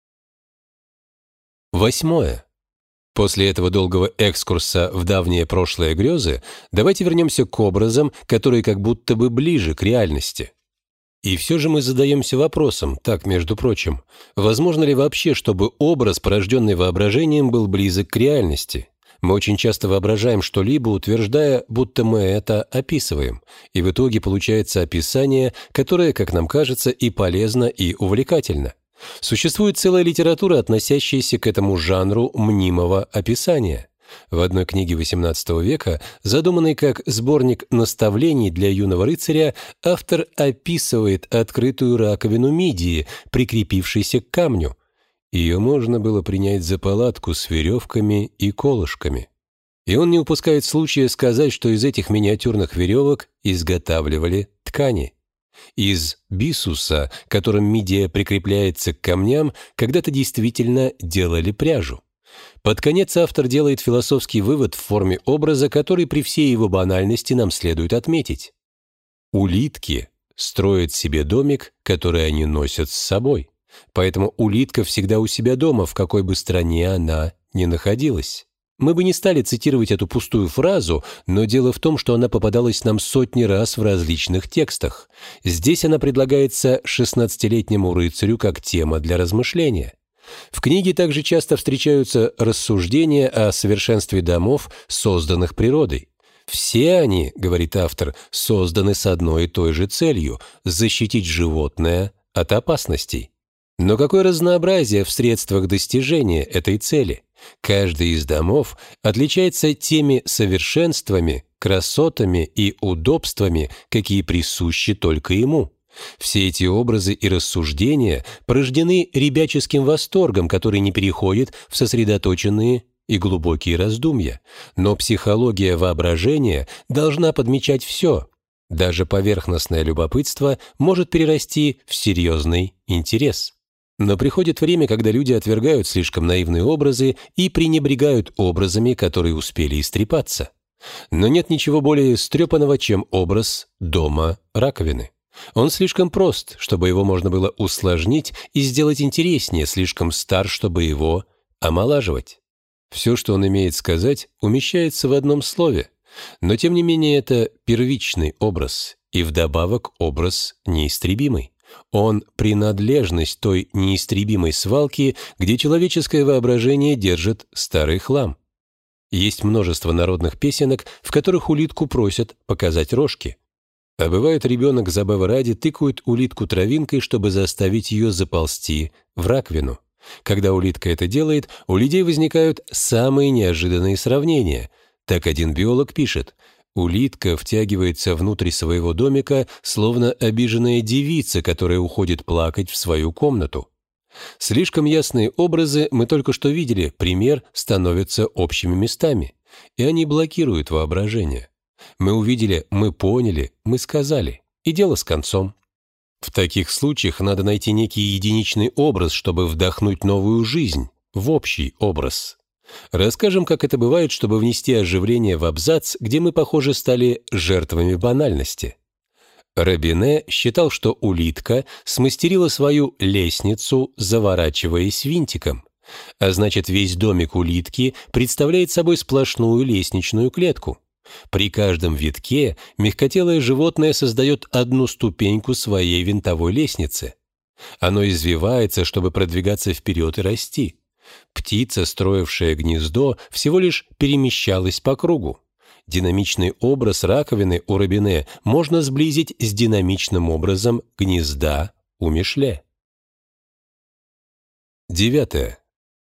8. После этого долгого экскурса в давние прошлые грезы давайте вернемся к образам, которые как будто бы ближе к реальности. И все же мы задаемся вопросом, так, между прочим, возможно ли вообще, чтобы образ, порожденный воображением, был близок к реальности? Мы очень часто воображаем что-либо, утверждая, будто мы это описываем, и в итоге получается описание, которое, как нам кажется, и полезно, и увлекательно. Существует целая литература, относящаяся к этому жанру мнимого описания. В одной книге XVIII века, задуманной как сборник наставлений для юного рыцаря, автор описывает открытую раковину мидии, прикрепившейся к камню. Ее можно было принять за палатку с веревками и колышками. И он не упускает случая сказать, что из этих миниатюрных веревок изготавливали ткани. Из бисуса, которым мидия прикрепляется к камням, когда-то действительно делали пряжу. Под конец автор делает философский вывод в форме образа, который при всей его банальности нам следует отметить. Улитки строят себе домик, который они носят с собой. Поэтому улитка всегда у себя дома, в какой бы стране она ни находилась. Мы бы не стали цитировать эту пустую фразу, но дело в том, что она попадалась нам сотни раз в различных текстах. Здесь она предлагается 16-летнему рыцарю как тема для размышления. В книге также часто встречаются рассуждения о совершенстве домов, созданных природой. Все они, говорит автор, созданы с одной и той же целью – защитить животное от опасностей. Но какое разнообразие в средствах достижения этой цели? Каждый из домов отличается теми совершенствами, красотами и удобствами, какие присущи только ему. Все эти образы и рассуждения порождены ребяческим восторгом, который не переходит в сосредоточенные и глубокие раздумья. Но психология воображения должна подмечать все. Даже поверхностное любопытство может перерасти в серьезный интерес. Но приходит время, когда люди отвергают слишком наивные образы и пренебрегают образами, которые успели истрепаться. Но нет ничего более стрепанного, чем образ дома раковины. Он слишком прост, чтобы его можно было усложнить и сделать интереснее, слишком стар, чтобы его омолаживать. Все, что он имеет сказать, умещается в одном слове, но тем не менее это первичный образ, и вдобавок образ неистребимый. Он — принадлежность той неистребимой свалки, где человеческое воображение держит старый хлам. Есть множество народных песенок, в которых улитку просят показать рожки. А бывает, ребенок забавы ради тыкает улитку травинкой, чтобы заставить ее заползти в раковину. Когда улитка это делает, у людей возникают самые неожиданные сравнения. Так один биолог пишет: улитка втягивается внутрь своего домика, словно обиженная девица, которая уходит плакать в свою комнату. Слишком ясные образы мы только что видели, пример становятся общими местами, и они блокируют воображение. Мы увидели, мы поняли, мы сказали, и дело с концом. В таких случаях надо найти некий единичный образ, чтобы вдохнуть новую жизнь в общий образ. Расскажем, как это бывает, чтобы внести оживление в абзац, где мы, похоже, стали жертвами банальности. Рабине считал, что улитка смастерила свою лестницу, заворачиваясь винтиком. А значит, весь домик улитки представляет собой сплошную лестничную клетку. При каждом витке мягкотелое животное создает одну ступеньку своей винтовой лестницы. Оно извивается, чтобы продвигаться вперед и расти. Птица, строившая гнездо, всего лишь перемещалась по кругу. Динамичный образ раковины у Робине можно сблизить с динамичным образом гнезда у Мишле. 9.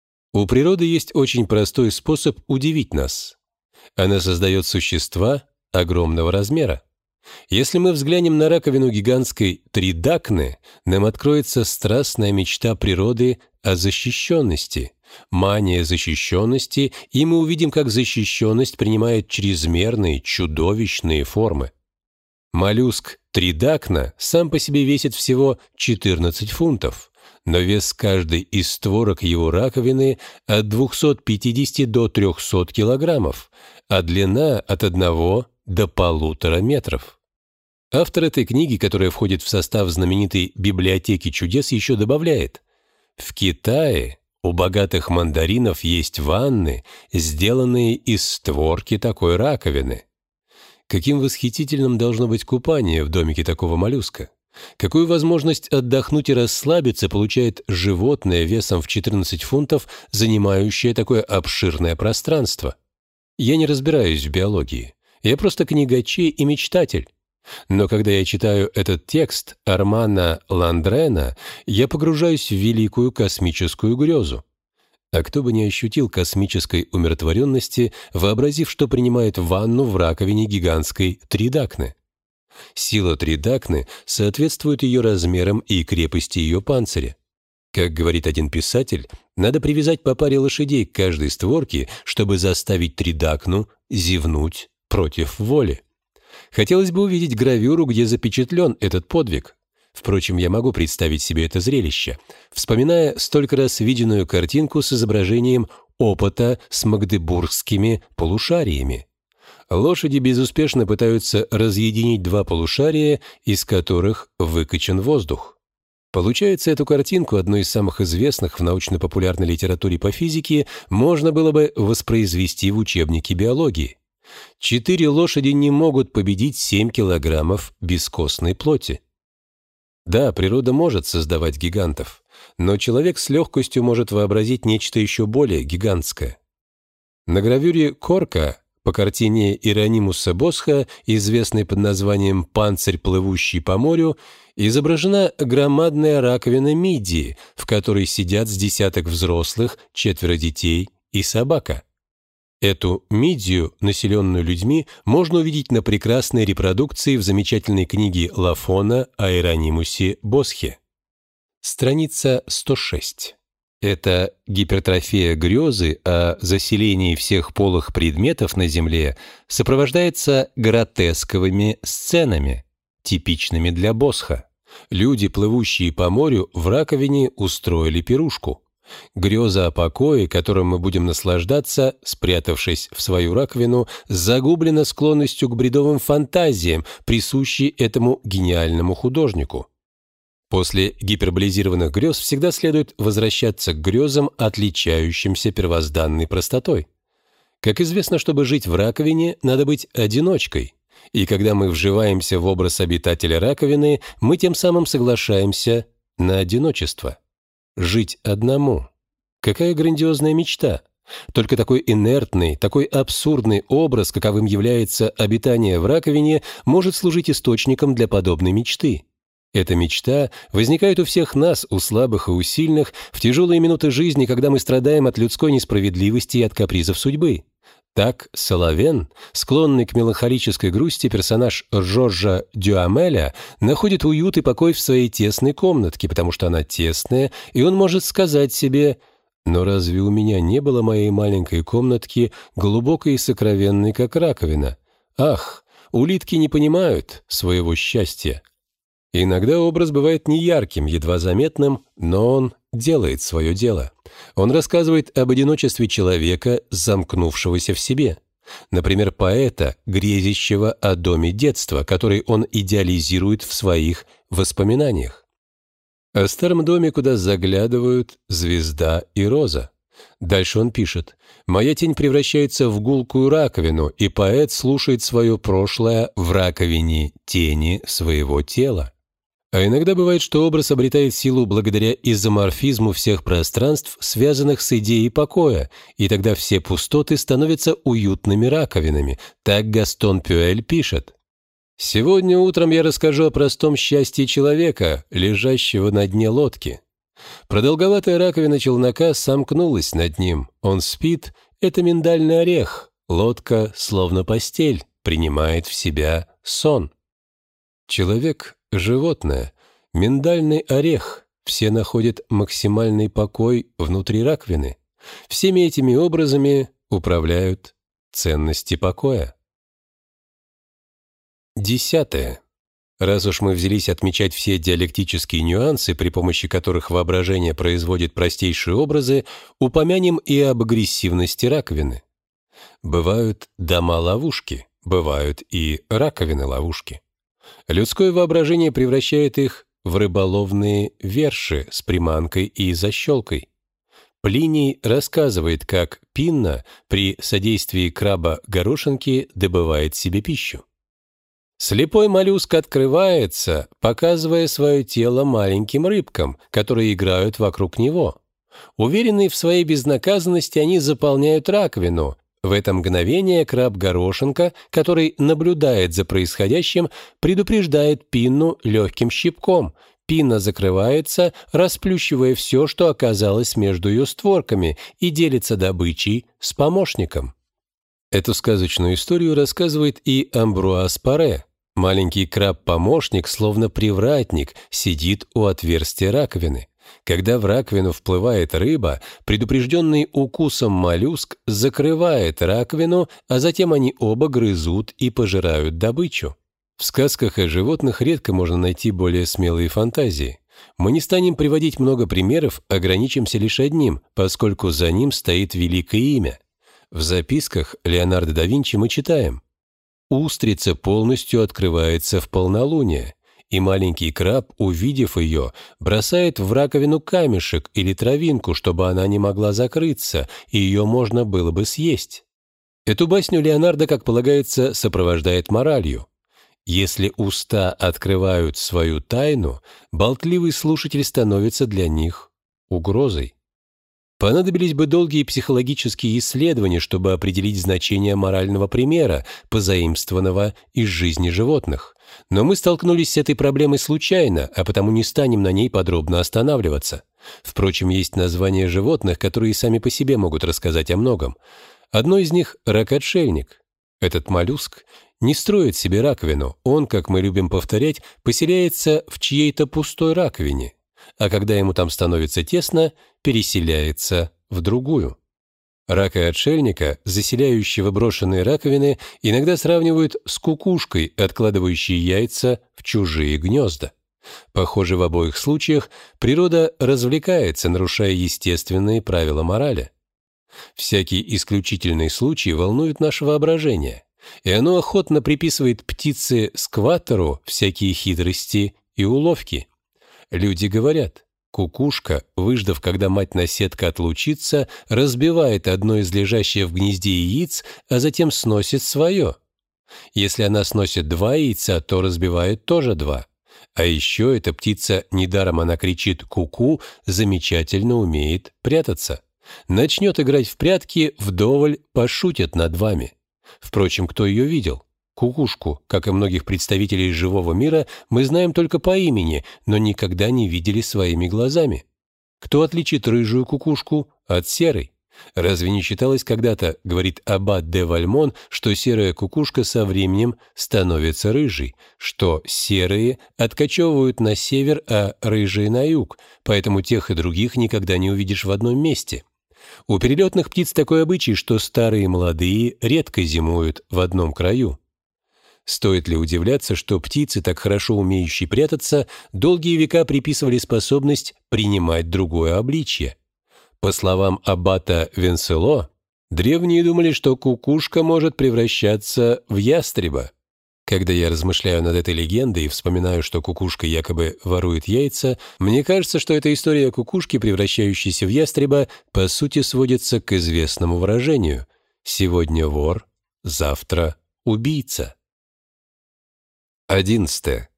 У природы есть очень простой способ удивить нас. Она создает существа огромного размера. Если мы взглянем на раковину гигантской Тридакны, нам откроется страстная мечта природы о защищенности, мания защищенности, и мы увидим, как защищенность принимает чрезмерные, чудовищные формы. Моллюск Тридакна сам по себе весит всего 14 фунтов, но вес каждой из створок его раковины от 250 до 300 килограммов, а длина от 1 до 1,5 метров. Автор этой книги, которая входит в состав знаменитой «Библиотеки чудес», еще добавляет: «В Китае у богатых мандаринов есть ванны, сделанные из створки такой раковины». Каким восхитительным должно быть купание в домике такого моллюска? Какую возможность отдохнуть и расслабиться получает животное весом в 14 фунтов, занимающее такое обширное пространство? Я не разбираюсь в биологии. Я просто книгачей и мечтатель. Но когда я читаю этот текст Армана Ландрена, я погружаюсь в великую космическую грезу. А кто бы не ощутил космической умиротворенности, вообразив, что принимает ванну в раковине гигантской Тридакны? Сила Тридакны соответствует ее размерам и крепости ее панциря. Как говорит один писатель, надо привязать по паре лошадей к каждой створке, чтобы заставить Тридакну зевнуть против воли. Хотелось бы увидеть гравюру, где запечатлен этот подвиг. Впрочем, я могу представить себе это зрелище, вспоминая столько раз виденную картинку с изображением опыта с магдебургскими полушариями. Лошади безуспешно пытаются разъединить два полушария, из которых выкачан воздух. Получается, эту картинку, одной из самых известных в научно-популярной литературе по физике, можно было бы воспроизвести в учебнике биологии. 4 лошади не могут победить 7 килограммов бескостной плоти. Да, природа может создавать гигантов, но человек с легкостью может вообразить нечто еще более гигантское. На гравюре Корка по картине Иеронимуса Босха, известной под названием «Панцирь, плывущий по морю», изображена громадная раковина мидии, в которой сидят с десяток взрослых, 4 детей и собака. Эту мидию, населенную людьми, можно увидеть на прекрасной репродукции в замечательной книге Лафона о Иеронимусе Босхе. Страница 106. Эта гипертрофия грезы о заселении всех полых предметов на Земле сопровождается гротесковыми сценами, типичными для Босха. Люди, плывущие по морю, в раковине устроили пирушку. Греза о покое, которым мы будем наслаждаться, спрятавшись в свою раковину, загублена склонностью к бредовым фантазиям, присущей этому гениальному художнику. После гиперболизированных грез всегда следует возвращаться к грезам, отличающимся первозданной простотой. Как известно, чтобы жить в раковине, надо быть одиночкой. И когда мы вживаемся в образ обитателя раковины, мы тем самым соглашаемся на одиночество. Жить одному. Какая грандиозная мечта! Только такой инертный, такой абсурдный образ, каковым является обитание в раковине, может служить источником для подобной мечты. Эта мечта возникает у всех нас, у слабых и у сильных, в тяжелые минуты жизни, когда мы страдаем от людской несправедливости и от капризов судьбы. Так Соловен, склонный к меланхолической грусти персонаж Жоржа Дюамеля, находит уют и покой в своей тесной комнатке, потому что она тесная, и он может сказать себе: «Но разве у меня не было моей маленькой комнатки, глубокой и сокровенной, как раковина? Ах, улитки не понимают своего счастья». Иногда образ бывает неярким, едва заметным, но он делает свое дело. Он рассказывает об одиночестве человека, замкнувшегося в себе. Например, поэта, грезящего о доме детства, который он идеализирует в своих воспоминаниях. О старом доме, куда заглядывают звезда и роза. Дальше он пишет: «Моя тень превращается в гулкую раковину, и поэт слушает свое прошлое в раковине тени своего тела». А иногда бывает, что образ обретает силу благодаря изоморфизму всех пространств, связанных с идеей покоя, и тогда все пустоты становятся уютными раковинами. Так Гастон Пюэль пишет: «Сегодня утром я расскажу о простом счастье человека, лежащего на дне лодки. Продолговатая раковина челнока сомкнулась над ним. Он спит, это миндальный орех. Лодка, словно постель, принимает в себя сон. Человек — животное, миндальный орех. Все находят максимальный покой внутри раковины. Всеми этими образами управляют ценности покоя». 10. Раз уж мы взялись отмечать все диалектические нюансы, при помощи которых воображение производит простейшие образы, упомянем и об агрессивности раковины. Бывают дома-ловушки, бывают и раковины-ловушки. Людское воображение превращает их в рыболовные верши с приманкой и защелкой. Плиний рассказывает, как Пинна при содействии краба-горошинки добывает себе пищу. Слепой моллюск открывается, показывая свое тело маленьким рыбкам, которые играют вокруг него. Уверенные в своей безнаказанности, они заполняют раковину. В это мгновение краб-горошинка, который наблюдает за происходящим, предупреждает Пинну легким щипком. Пинна закрывается, расплющивая все, что оказалось между ее створками, и делится добычей с помощником. Эту сказочную историю рассказывает и Амбруаз Паре. Маленький краб-помощник, словно привратник, сидит у отверстия раковины. Когда в раковину вплывает рыба, предупрежденный укусом моллюск закрывает раковину, а затем они оба грызут и пожирают добычу. В сказках о животных редко можно найти более смелые фантазии. Мы не станем приводить много примеров, ограничимся лишь одним, поскольку за ним стоит великое имя. В записках Леонардо да Винчи мы читаем: «Устрица полностью открывается в полнолуние, и маленький краб, увидев ее, бросает в раковину камешек или травинку, чтобы она не могла закрыться, и ее можно было бы съесть». Эту басню Леонардо, как полагается, сопровождает моралью. Если уста открывают свою тайну, болтливый слушатель становится для них угрозой. Понадобились бы долгие психологические исследования, чтобы определить значение морального примера, позаимствованного из жизни животных. Но мы столкнулись с этой проблемой случайно, а потому не станем на ней подробно останавливаться. Впрочем, есть названия животных, которые сами по себе могут рассказать о многом. Одно из них — рак-отшельник. Этот моллюск не строит себе раковину, он, как мы любим повторять, поселяется в чьей-то пустой раковине, а когда ему там становится тесно, переселяется в другую. Рака-отшельника, заселяющего брошенные раковины, иногда сравнивают с кукушкой, откладывающей яйца в чужие гнезда. Похоже, в обоих случаях природа развлекается, нарушая естественные правила морали. Всякий исключительный случай волнует наше воображение, и оно охотно приписывает птице-скваттеру всякие хитрости и уловки. Люди говорят: кукушка, выждав, когда мать-наседка отлучится, разбивает одно из лежащих в гнезде яиц, а затем сносит свое. Если она сносит 2 яйца, то разбивает тоже 2. А еще эта птица, недаром она кричит «ку-ку», замечательно умеет прятаться. Начнет играть в прятки, вдоволь пошутит над вами. Впрочем, кто ее видел? Кукушку, как и многих представителей живого мира, мы знаем только по имени, но никогда не видели своими глазами. Кто отличит рыжую кукушку от серой? Разве не считалось когда-то, говорит аббат де Вальмон, что серая кукушка со временем становится рыжей, что серые откачевывают на север, а рыжие на юг, поэтому тех и других никогда не увидишь в одном месте. У перелетных птиц такой обычай, что старые и молодые редко зимуют в одном краю. Стоит ли удивляться, что птицы, так хорошо умеющие прятаться, долгие века приписывали способность принимать другое обличье? По словам аббата Венсело, древние думали, что кукушка может превращаться в ястреба. Когда я размышляю над этой легендой и вспоминаю, что кукушка якобы ворует яйца, мне кажется, что эта история кукушки, превращающейся в ястреба, по сути сводится к известному выражению «сегодня вор, завтра убийца». 11.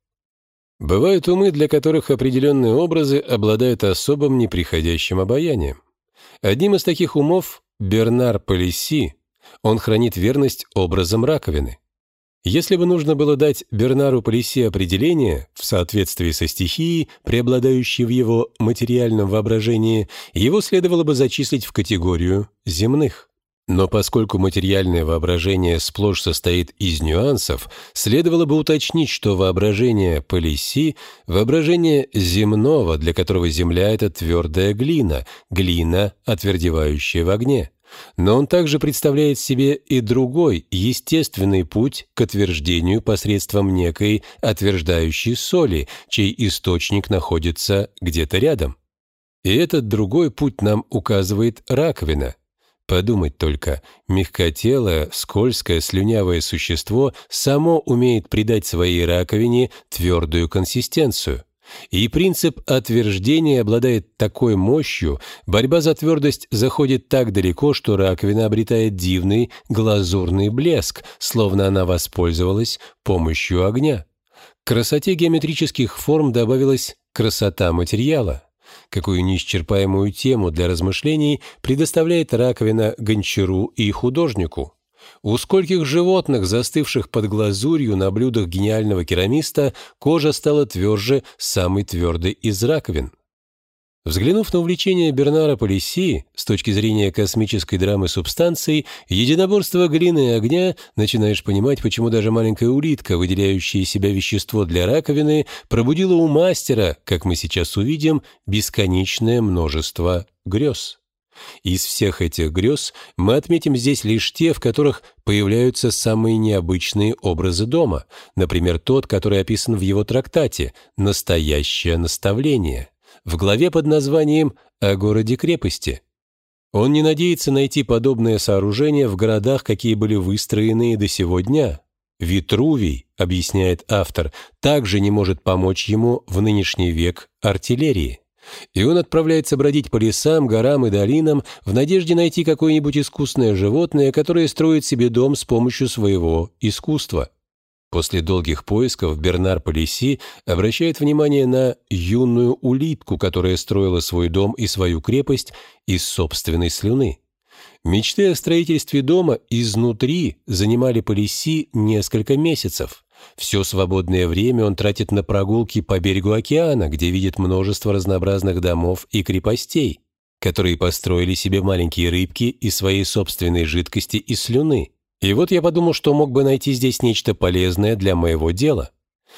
Бывают умы, для которых определенные образы обладают особым неприходящим обаянием. Одним из таких умов Бернар Палисси. Он хранит верность образам раковины. Если бы нужно было дать Бернару Палисси определение в соответствии со стихией, преобладающей в его материальном воображении, его следовало бы зачислить в категорию земных. Но поскольку материальное воображение сплошь состоит из нюансов, следовало бы уточнить, что воображение Палисси – воображение земного, для которого земля – это твердая глина, глина, отвердевающая в огне. Но он также представляет себе и другой, естественный путь к отверждению посредством некой отверждающей соли, чей источник находится где-то рядом. И этот другой путь нам указывает раковина. Подумать только, мягкотелое, скользкое, слюнявое существо само умеет придать своей раковине твердую консистенцию. И принцип отверждения обладает такой мощью, борьба за твердость заходит так далеко, что раковина обретает дивный глазурный блеск, словно она воспользовалась помощью огня. К красоте геометрических форм добавилась красота материала. Какую неисчерпаемую тему для размышлений предоставляет раковина гончару и художнику. У скольких животных, застывших под глазурью на блюдах гениального керамиста, кожа стала тверже самой твердой из раковин. Взглянув на увлечение Бернара Палисси с точки зрения космической драмы субстанций, единоборства глины и огня, начинаешь понимать, почему даже маленькая улитка, выделяющая из себя вещество для раковины, пробудила у мастера, как мы сейчас увидим, бесконечное множество грез. Из всех этих грез мы отметим здесь лишь те, в которых появляются самые необычные образы дома, например, тот, который описан в его трактате «Настоящее наставление», в главе под названием «О городе-крепости». Он не надеется найти подобное сооружение в городах, какие были выстроены и до сего дня. Витрувий, объясняет автор, также не может помочь ему в нынешний век артиллерии. И он отправляется бродить по лесам, горам и долинам в надежде найти какое-нибудь искусное животное, которое строит себе дом с помощью своего искусства. После долгих поисков Бернар Палисси обращает внимание на юную улитку, которая строила свой дом и свою крепость из собственной слюны. Мечты о строительстве дома изнутри занимали Палисси несколько месяцев. Все свободное время он тратит на прогулки по берегу океана, где видит множество разнообразных домов и крепостей, которые построили себе маленькие рыбки из своей собственной жидкости и слюны. И вот я подумал, что мог бы найти здесь нечто полезное для моего дела.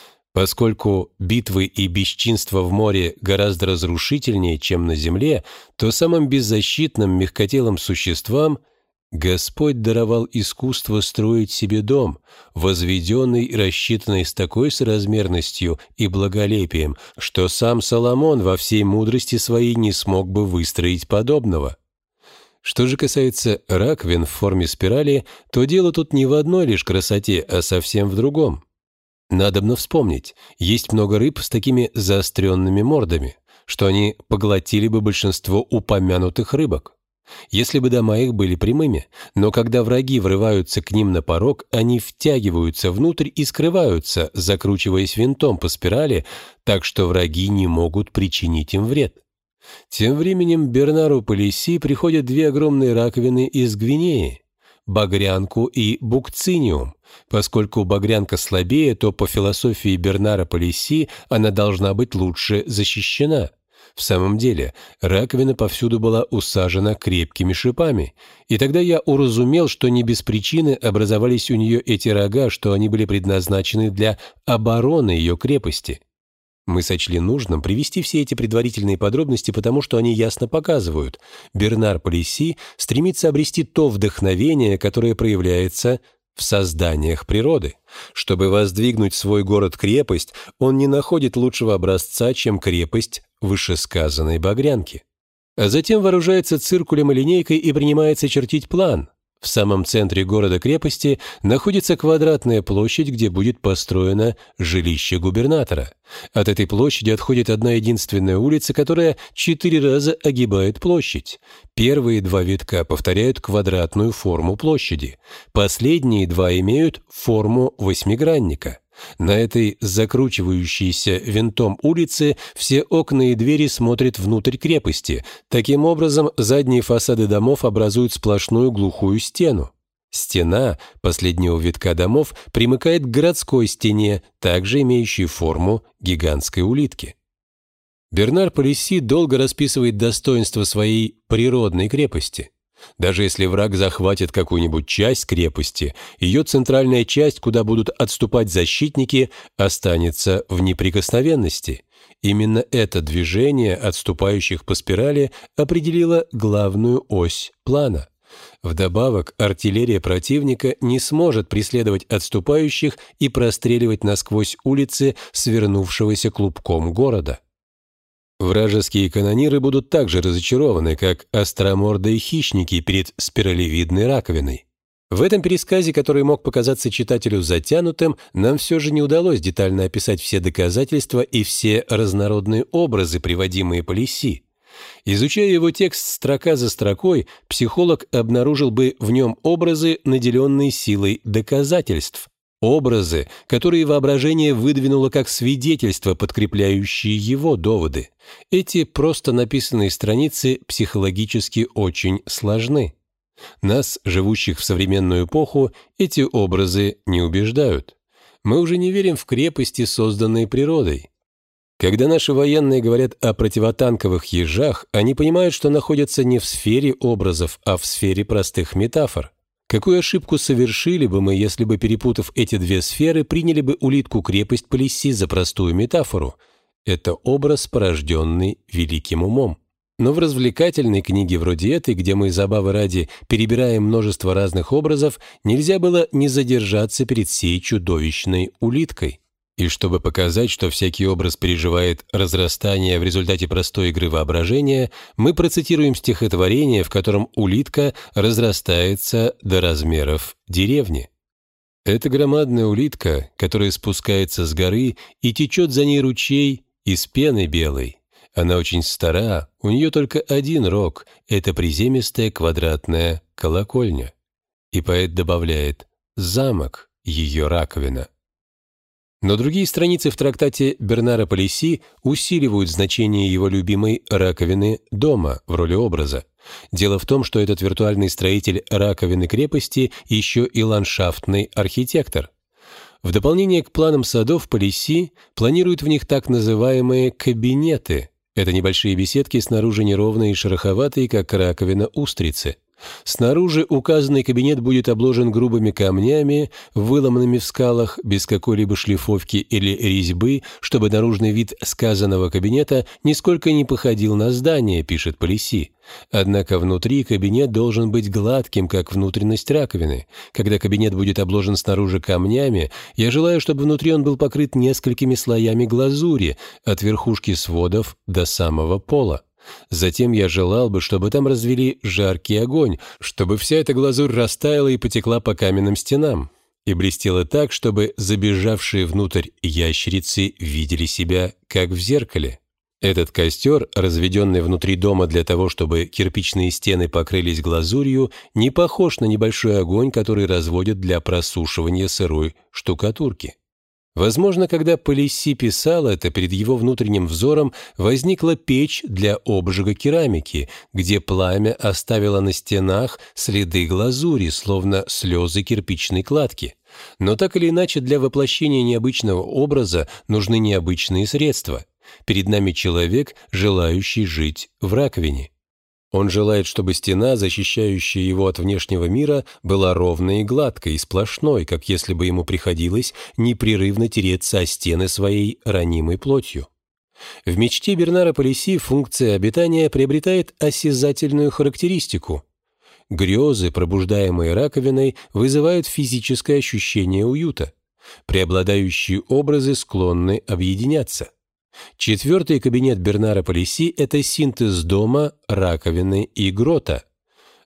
Поскольку битвы и бесчинства в море гораздо разрушительнее, чем на земле, то самым беззащитным мягкотелым существам Господь даровал искусство строить себе дом, возведенный и рассчитанный с такой соразмерностью и благолепием, что сам Соломон во всей мудрости своей не смог бы выстроить подобного. Что же касается раковин в форме спирали, то дело тут не в одной лишь красоте, а совсем в другом. Надобно вспомнить, есть много рыб с такими заостренными мордами, что они поглотили бы большинство упомянутых рыбок, если бы дома их были прямыми, но когда враги врываются к ним на порог, они втягиваются внутрь и скрываются, закручиваясь винтом по спирали, так что враги не могут причинить им вред. Тем временем Бернару Палисси приходят две огромные раковины из Гвинеи – багрянку и букциниум. Поскольку багрянка слабее, то по философии Бернара Палисси она должна быть лучше защищена. В самом деле, раковина повсюду была усажена крепкими шипами, и тогда я уразумел, что не без причины образовались у нее эти рога, что они были предназначены для обороны ее крепости. Мы сочли нужным привести все эти предварительные подробности, потому что они ясно показывают. Бернар Палисси стремится обрести то вдохновение, которое проявляется в созданиях природы. Чтобы воздвигнуть свой город-крепость, он не находит лучшего образца, чем крепость вышесказанной багрянки. А затем вооружается циркулем и линейкой и принимается чертить план. В самом центре города-крепости находится квадратная площадь, где будет построено жилище губернатора. От этой площади отходит одна единственная улица, которая 4 раза огибает площадь. Первые 2 витка повторяют квадратную форму площади. Последние 2 имеют форму восьмигранника. На этой закручивающейся винтом улице все окна и двери смотрят внутрь крепости. Таким образом, задние фасады домов образуют сплошную глухую стену. Стена последнего витка домов примыкает к городской стене, также имеющей форму гигантской улитки. Бернар Палисси долго расписывает достоинства своей природной крепости. Даже если враг захватит какую-нибудь часть крепости, ее центральная часть, куда будут отступать защитники, останется в неприкосновенности. Именно это движение отступающих по спирали определило главную ось плана. Вдобавок, артиллерия противника не сможет преследовать отступающих и простреливать насквозь улицы свернувшегося клубком города. Вражеские канониры будут так же разочарованы, как остромордые хищники перед спиралевидной раковиной. В этом пересказе, который мог показаться читателю затянутым, нам все же не удалось детально описать все доказательства и все разнородные образы, приводимые Палисси. Изучая его текст строка за строкой, психолог обнаружил бы в нем образы, наделенные силой доказательств. Образы, которые воображение выдвинуло как свидетельства, подкрепляющие его доводы. Эти просто написанные страницы психологически очень сложны. Нас, живущих в современную эпоху, эти образы не убеждают. Мы уже не верим в крепости, созданные природой. Когда наши военные говорят о противотанковых ежах, они понимают, что находятся не в сфере образов, а в сфере простых метафор. Какую ошибку совершили бы мы, если бы, перепутав эти 2 сферы, приняли бы улитку-крепость Палисси за простую метафору? Это образ, порожденный великим умом. Но в развлекательной книге вроде этой, где мы забавы ради перебираем множество разных образов, нельзя было не задержаться перед сей чудовищной улиткой. И чтобы показать, что всякий образ переживает разрастание в результате простой игры воображения, мы процитируем стихотворение, в котором улитка разрастается до размеров деревни. Это громадная улитка, которая спускается с горы, и течет за ней ручей из пены белой. Она очень стара, у нее только один рог — это приземистая квадратная колокольня. И поэт добавляет «замок, ее раковина». Но другие страницы в трактате Бернара Палисси усиливают значение его любимой раковины дома в роли образа. Дело в том, что этот виртуальный строитель раковины крепости еще и ландшафтный архитектор. В дополнение к планам садов Палисси планирует в них так называемые кабинеты. Это небольшие беседки, снаружи неровные и шероховатые, как раковина устрицы. Снаружи указанный кабинет будет обложен грубыми камнями, выломанными в скалах, без какой-либо шлифовки или резьбы, чтобы наружный вид сказанного кабинета нисколько не походил на здание, пишет Палисси. Однако внутри кабинет должен быть гладким, как внутренность раковины. Когда кабинет будет обложен снаружи камнями, я желаю, чтобы внутри он был покрыт несколькими слоями глазури, от верхушки сводов до самого пола. Затем я желал бы, чтобы там развели жаркий огонь, чтобы вся эта глазурь растаяла и потекла по каменным стенам, и блестела так, чтобы забежавшие внутрь ящерицы видели себя, как в зеркале. Этот костер, разведенный внутри дома для того, чтобы кирпичные стены покрылись глазурью, не похож на небольшой огонь, который разводят для просушивания сырой штукатурки. Возможно, когда Палисси писал это, перед его внутренним взором возникла печь для обжига керамики, где пламя оставило на стенах следы глазури, словно слезы кирпичной кладки. Но так или иначе, для воплощения необычного образа нужны необычные средства. Перед нами человек, желающий жить в раковине. Он желает, чтобы стена, защищающая его от внешнего мира, была ровной и гладкой, и сплошной, как если бы ему приходилось непрерывно тереться о стены своей ранимой плотью. В мечте Бернара Палисси функция обитания приобретает осязательную характеристику. Грезы, пробуждаемые раковиной, вызывают физическое ощущение уюта. Преобладающие образы склонны объединяться. 4-й кабинет Бернара Палисси – это синтез дома, раковины и грота.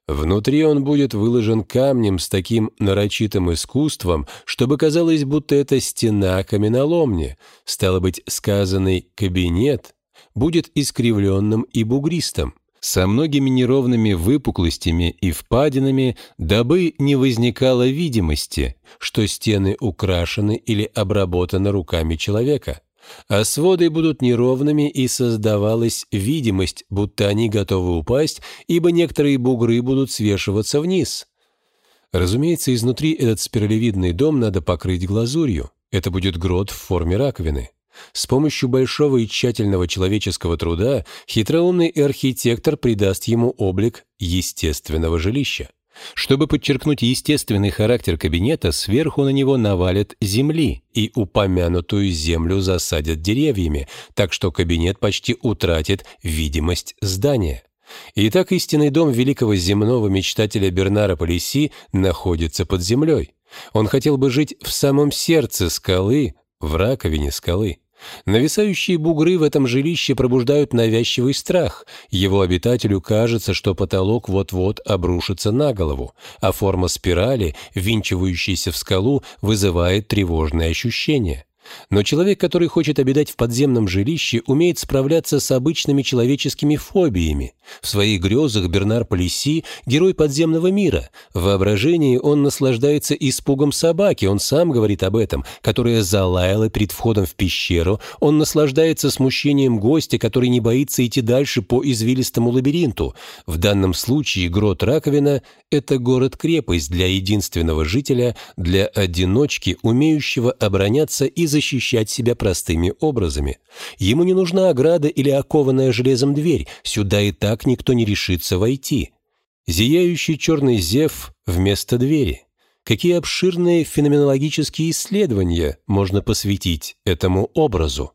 Внутри он будет выложен камнем с таким нарочитым искусством, чтобы казалось, будто это стена каменоломни. Стало быть, сказанный «кабинет» будет искривленным и бугристым, со многими неровными выпуклостями и впадинами, дабы не возникало видимости, что стены украшены или обработаны руками человека. А своды будут неровными, и создавалась видимость, будто они готовы упасть, ибо некоторые бугры будут свешиваться вниз. Разумеется, изнутри этот спиралевидный дом надо покрыть глазурью. Это будет грот в форме раковины. С помощью большого и тщательного человеческого труда хитроумный архитектор придаст ему облик естественного жилища. Чтобы подчеркнуть естественный характер кабинета, сверху на него навалят земли и упомянутую землю засадят деревьями, так что кабинет почти утратит видимость здания. Итак, истинный дом великого земного мечтателя Бернара Палиси находится под землей. Он хотел бы жить в самом сердце скалы, в раковине скалы. Нависающие бугры в этом жилище пробуждают навязчивый страх. Его обитателю кажется, что потолок вот-вот обрушится на голову, а форма спирали, ввинчивающейся в скалу, вызывает тревожные ощущения. Но человек, который хочет обитать в подземном жилище, умеет справляться с обычными человеческими фобиями. В своих грезах Бернар Палиси – герой подземного мира. В воображении он наслаждается испугом собаки, он сам говорит об этом, которая залаяла перед входом в пещеру. Он наслаждается смущением гостя, который не боится идти дальше по извилистому лабиринту. В данном случае грот-раковина – это город-крепость для единственного жителя, для одиночки, умеющего обороняться и защищать себя простыми образами. Ему не нужна ограда или окованная железом дверь, сюда и так никто не решится войти. Зияющий черный зев вместо двери. Какие обширные феноменологические исследования можно посвятить этому образу?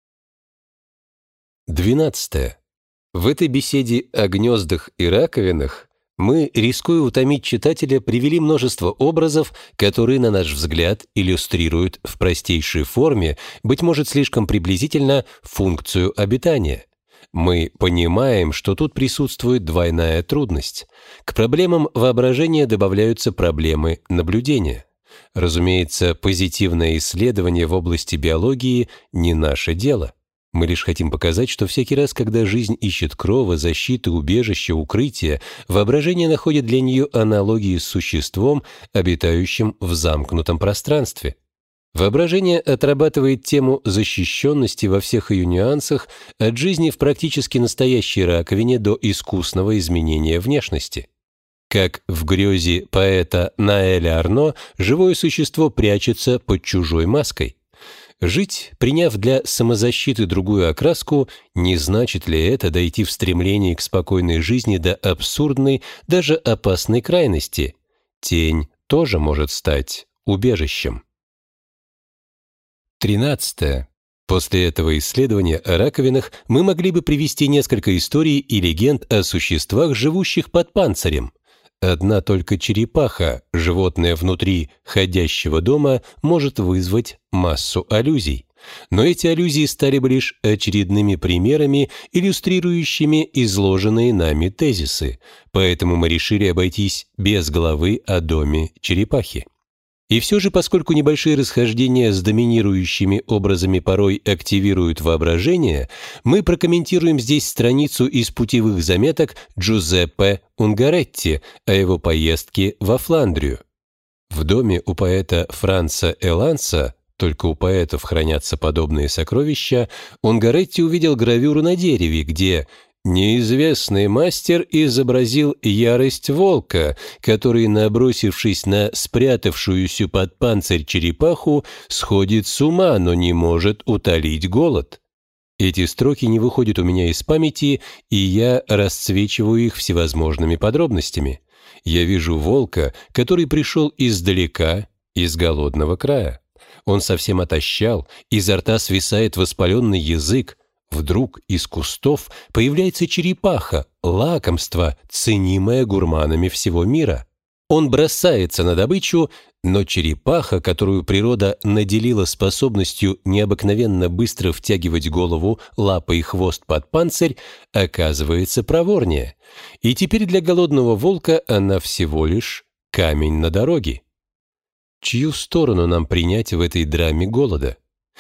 12. В этой беседе о гнездах и раковинах мы, рискуя утомить читателя, привели множество образов, которые, на наш взгляд, иллюстрируют в простейшей форме, быть может, слишком приблизительно, функцию обитания. Мы понимаем, что тут присутствует двойная трудность. К проблемам воображения добавляются проблемы наблюдения. Разумеется, позитивное исследование в области биологии не наше дело. Мы лишь хотим показать, что всякий раз, когда жизнь ищет крова, защиты, убежища, укрытия, воображение находит для нее аналогии с существом, обитающим в замкнутом пространстве. Воображение отрабатывает тему защищенности во всех ее нюансах, от жизни в практически настоящей раковине до искусного изменения внешности. Как в грезе поэта Наэля Арно, живое существо прячется под чужой маской. Жить, приняв для самозащиты другую окраску, не значит ли это дойти в стремлении к спокойной жизни до абсурдной, даже опасной крайности? Тень тоже может стать убежищем. 13. После этого исследования о раковинах мы могли бы привести несколько историй и легенд о существах, живущих под панцирем. Одна только черепаха, животное внутри ходящего дома, может вызвать массу аллюзий. Но эти аллюзии стали бы лишь очередными примерами, иллюстрирующими изложенные нами тезисы, поэтому мы решили обойтись без главы о доме черепахи. И все же, поскольку небольшие расхождения с доминирующими образами порой активируют воображение, мы прокомментируем здесь страницу из путевых заметок Джузеппе Унгаретти о его поездке во Фландрию. В доме у поэта Франца Эланса, только у поэтов хранятся подобные сокровища, Унгаретти увидел гравюру на дереве, где неизвестный мастер изобразил ярость волка, который, набросившись на спрятавшуюся под панцирь черепаху, сходит с ума, но не может утолить голод. Эти строки не выходят у меня из памяти, и я расцвечиваю их всевозможными подробностями. Я вижу волка, который пришел издалека, из голодного края. Он совсем отощал, изо рта свисает воспаленный язык. Вдруг из кустов появляется черепаха, лакомство, ценимое гурманами всего мира. Он бросается на добычу, но черепаха, которую природа наделила способностью необыкновенно быстро втягивать голову, лапы и хвост под панцирь, оказывается проворнее. И теперь для голодного волка она всего лишь камень на дороге. Чью сторону нам принять в этой драме голода?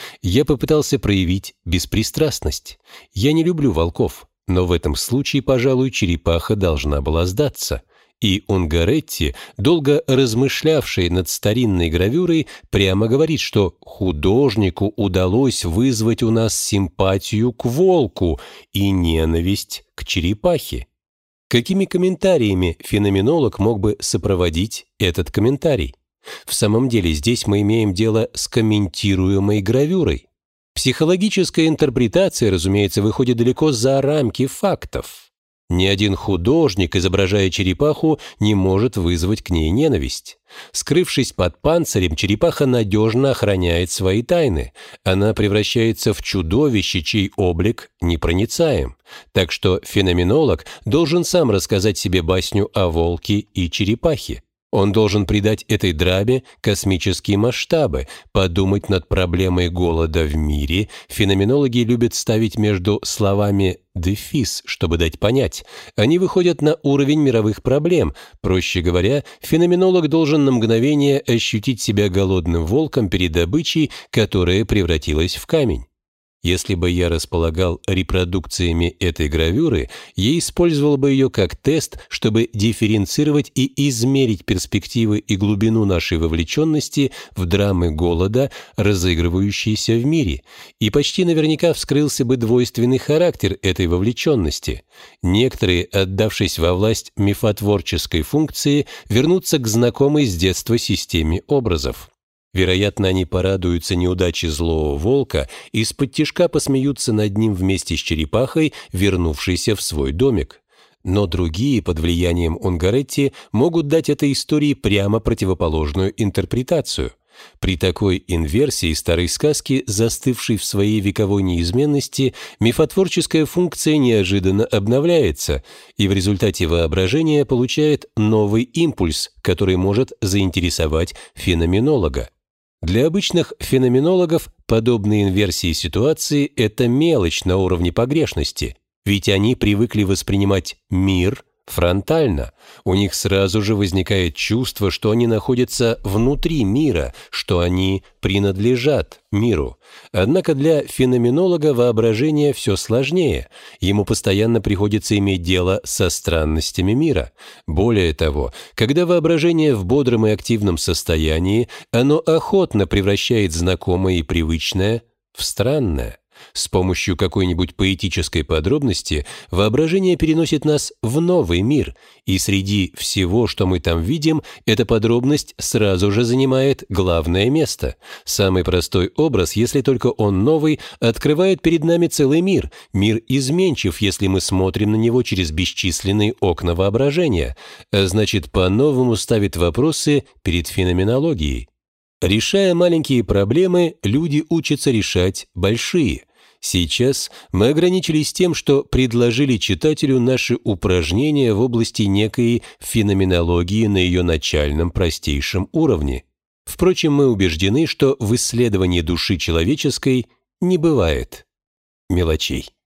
Я попытался проявить беспристрастность. Я не люблю волков, но в этом случае, пожалуй, черепаха должна была сдаться. И Унгаретти, долго размышлявший над старинной гравюрой, прямо говорит, что художнику удалось вызвать у нас симпатию к волку и ненависть к черепахе. Какими комментариями феноменолог мог бы сопроводить этот комментарий? В самом деле здесь мы имеем дело с комментируемой гравюрой. Психологическая интерпретация, разумеется, выходит далеко за рамки фактов. Ни один художник, изображая черепаху, не может вызвать к ней ненависть. Скрывшись под панцирем, черепаха надежно охраняет свои тайны. Она превращается в чудовище, чей облик непроницаем. Так что феноменолог должен сам рассказать себе басню о волке и черепахе. Он должен придать этой драме космические масштабы, подумать над проблемой голода в мире. Феноменологи любят ставить между словами дефис, чтобы дать понять. Они выходят на уровень мировых проблем. Проще говоря, феноменолог должен на мгновение ощутить себя голодным волком перед добычей, которая превратилась в камень. Если бы я располагал репродукциями этой гравюры, я использовал бы ее как тест, чтобы дифференцировать и измерить перспективы и глубину нашей вовлеченности в драмы голода, разыгрывающиеся в мире, и почти наверняка вскрылся бы двойственный характер этой вовлеченности. Некоторые, отдавшись во власть мифотворческой функции, вернутся к знакомой с детства системе образов. Вероятно, они порадуются неудаче злого волка и исподтишка посмеются над ним вместе с черепахой, вернувшейся в свой домик. Но другие, под влиянием Унгаретти, могут дать этой истории прямо противоположную интерпретацию. При такой инверсии старой сказки, застывшей в своей вековой неизменности, мифотворческая функция неожиданно обновляется, и в результате воображение получает новый импульс, который может заинтересовать феноменолога. Для обычных феноменологов подобные инверсии ситуации – это мелочь на уровне погрешности, ведь они привыкли воспринимать мир фронтально. У них сразу же возникает чувство, что они находятся внутри мира, что они принадлежат миру. Однако для феноменолога воображение все сложнее. Ему постоянно приходится иметь дело со странностями мира. Более того, когда воображение в бодром и активном состоянии, оно охотно превращает знакомое и привычное в странное. С помощью какой-нибудь поэтической подробности воображение переносит нас в новый мир, и среди всего, что мы там видим, эта подробность сразу же занимает главное место. Самый простой образ, если только он новый, открывает перед нами целый мир. Мир изменчив, если мы смотрим на него через бесчисленные окна воображения, а значит, по-новому ставит вопросы перед феноменологией. Решая маленькие проблемы, люди учатся решать большие. Сейчас мы ограничились тем, что предложили читателю наши упражнения в области некой феноменологии на ее начальном простейшем уровне. Впрочем, мы убеждены, что в исследовании души человеческой не бывает мелочей.